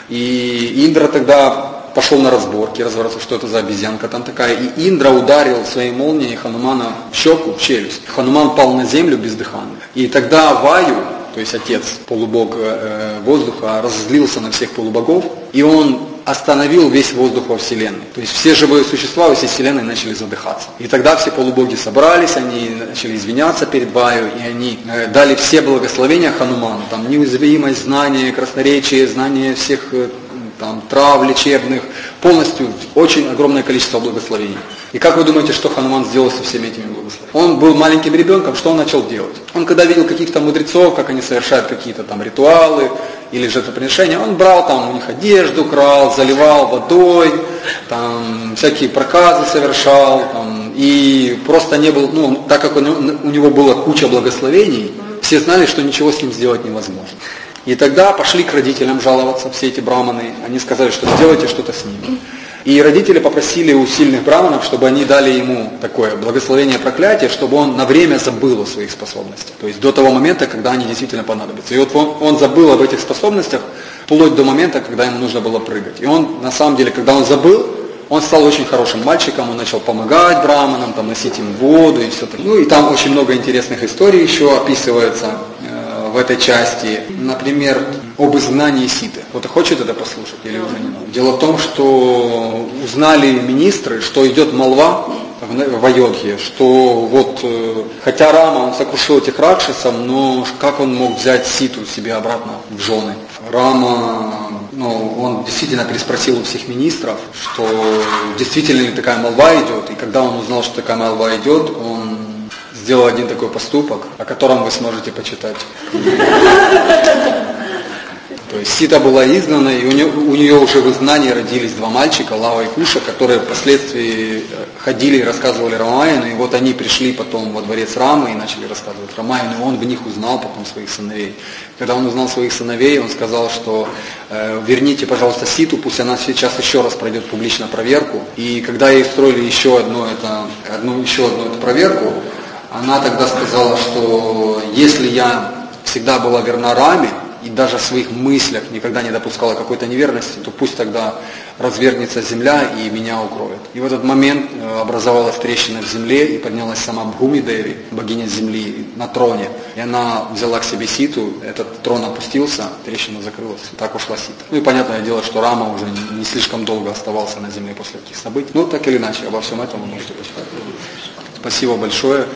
И Индра тогда пошел на разборки, разобрался, что это за обезьянка там такая. И Индра ударил своей молнией Ханумана в щеку, в челюсть. Хануман пал на землю бездыханный. И тогда Ваю, то есть отец, полубог э, воздуха, разозлился на всех полубогов, и он остановил весь воздух во Вселенной. То есть все живые существа во всей Вселенной начали задыхаться. И тогда все полубоги собрались, они начали извиняться перед Ваю, и они э, дали все благословения Хануману. Там неуязвимость, знание, красноречие, знание всех э, там, трав лечебных, полностью очень огромное количество благословений. И как вы думаете, что Хануман сделал со всеми этими благословениями? Он был маленьким ребенком, что он начал делать? Он когда видел каких-то мудрецов, как они совершают какие-то там ритуалы или жертвоприношения, он брал там у них одежду, крал, заливал водой, там всякие проказы совершал, там, и просто не был, ну, так как он, у него была куча благословений, все знали, что ничего с ним сделать невозможно. И тогда пошли к родителям жаловаться, все эти браманы, они сказали, что сделайте что-то с ними. И родители попросили у сильных браманов, чтобы они дали ему такое благословение, проклятие, чтобы он на время забыл о своих способностях. То есть до того момента, когда они действительно понадобятся. И вот он, он забыл об этих способностях вплоть до момента, когда ему нужно было прыгать. И он, на самом деле, когда он забыл, он стал очень хорошим мальчиком, он начал помогать браманам, там, носить им воду и все такое. Ну и там очень много интересных историй еще описывается э, в этой части. Например, об изгнании Ситы. Кто-то хочет это послушать или уже не надо? Дело в том, что узнали министры, что идет молва в, в Айодхе, что вот, хотя Рама, он сокрушил этих ракшасов, но как он мог взять Ситу себе обратно в жены? Рама, ну, он действительно переспросил у всех министров, что действительно ли такая молва идет, и когда он узнал, что такая молва идет, он сделал один такой поступок, о котором вы сможете почитать. То есть Сита была изгнана, и у нее, у нее уже в изгнании родились два мальчика, Лава и Куша, которые впоследствии ходили и рассказывали Рамаяну, и вот они пришли потом во дворец Рамы и начали рассказывать Рамаяну, и он в них узнал потом своих сыновей. Когда он узнал своих сыновей, он сказал, что э, верните, пожалуйста, Ситу, пусть она сейчас еще раз пройдет публично проверку, и когда ей устроили еще одну, это, одну, еще одну эту проверку, она тогда сказала, что если я всегда была верна Раме, и даже в своих мыслях никогда не допускала какой-то неверности, то пусть тогда развернется земля и меня укроет. И в этот момент образовалась трещина в земле, и поднялась сама Бхуми Деви, богиня земли, на троне. И она взяла к себе Ситу, этот трон опустился, трещина закрылась, и так ушла Сита. Ну и понятное дело, что Рама уже не слишком долго оставался на земле после таких событий. Ну так или иначе, обо всем этом вы можете почитать. Спасибо большое.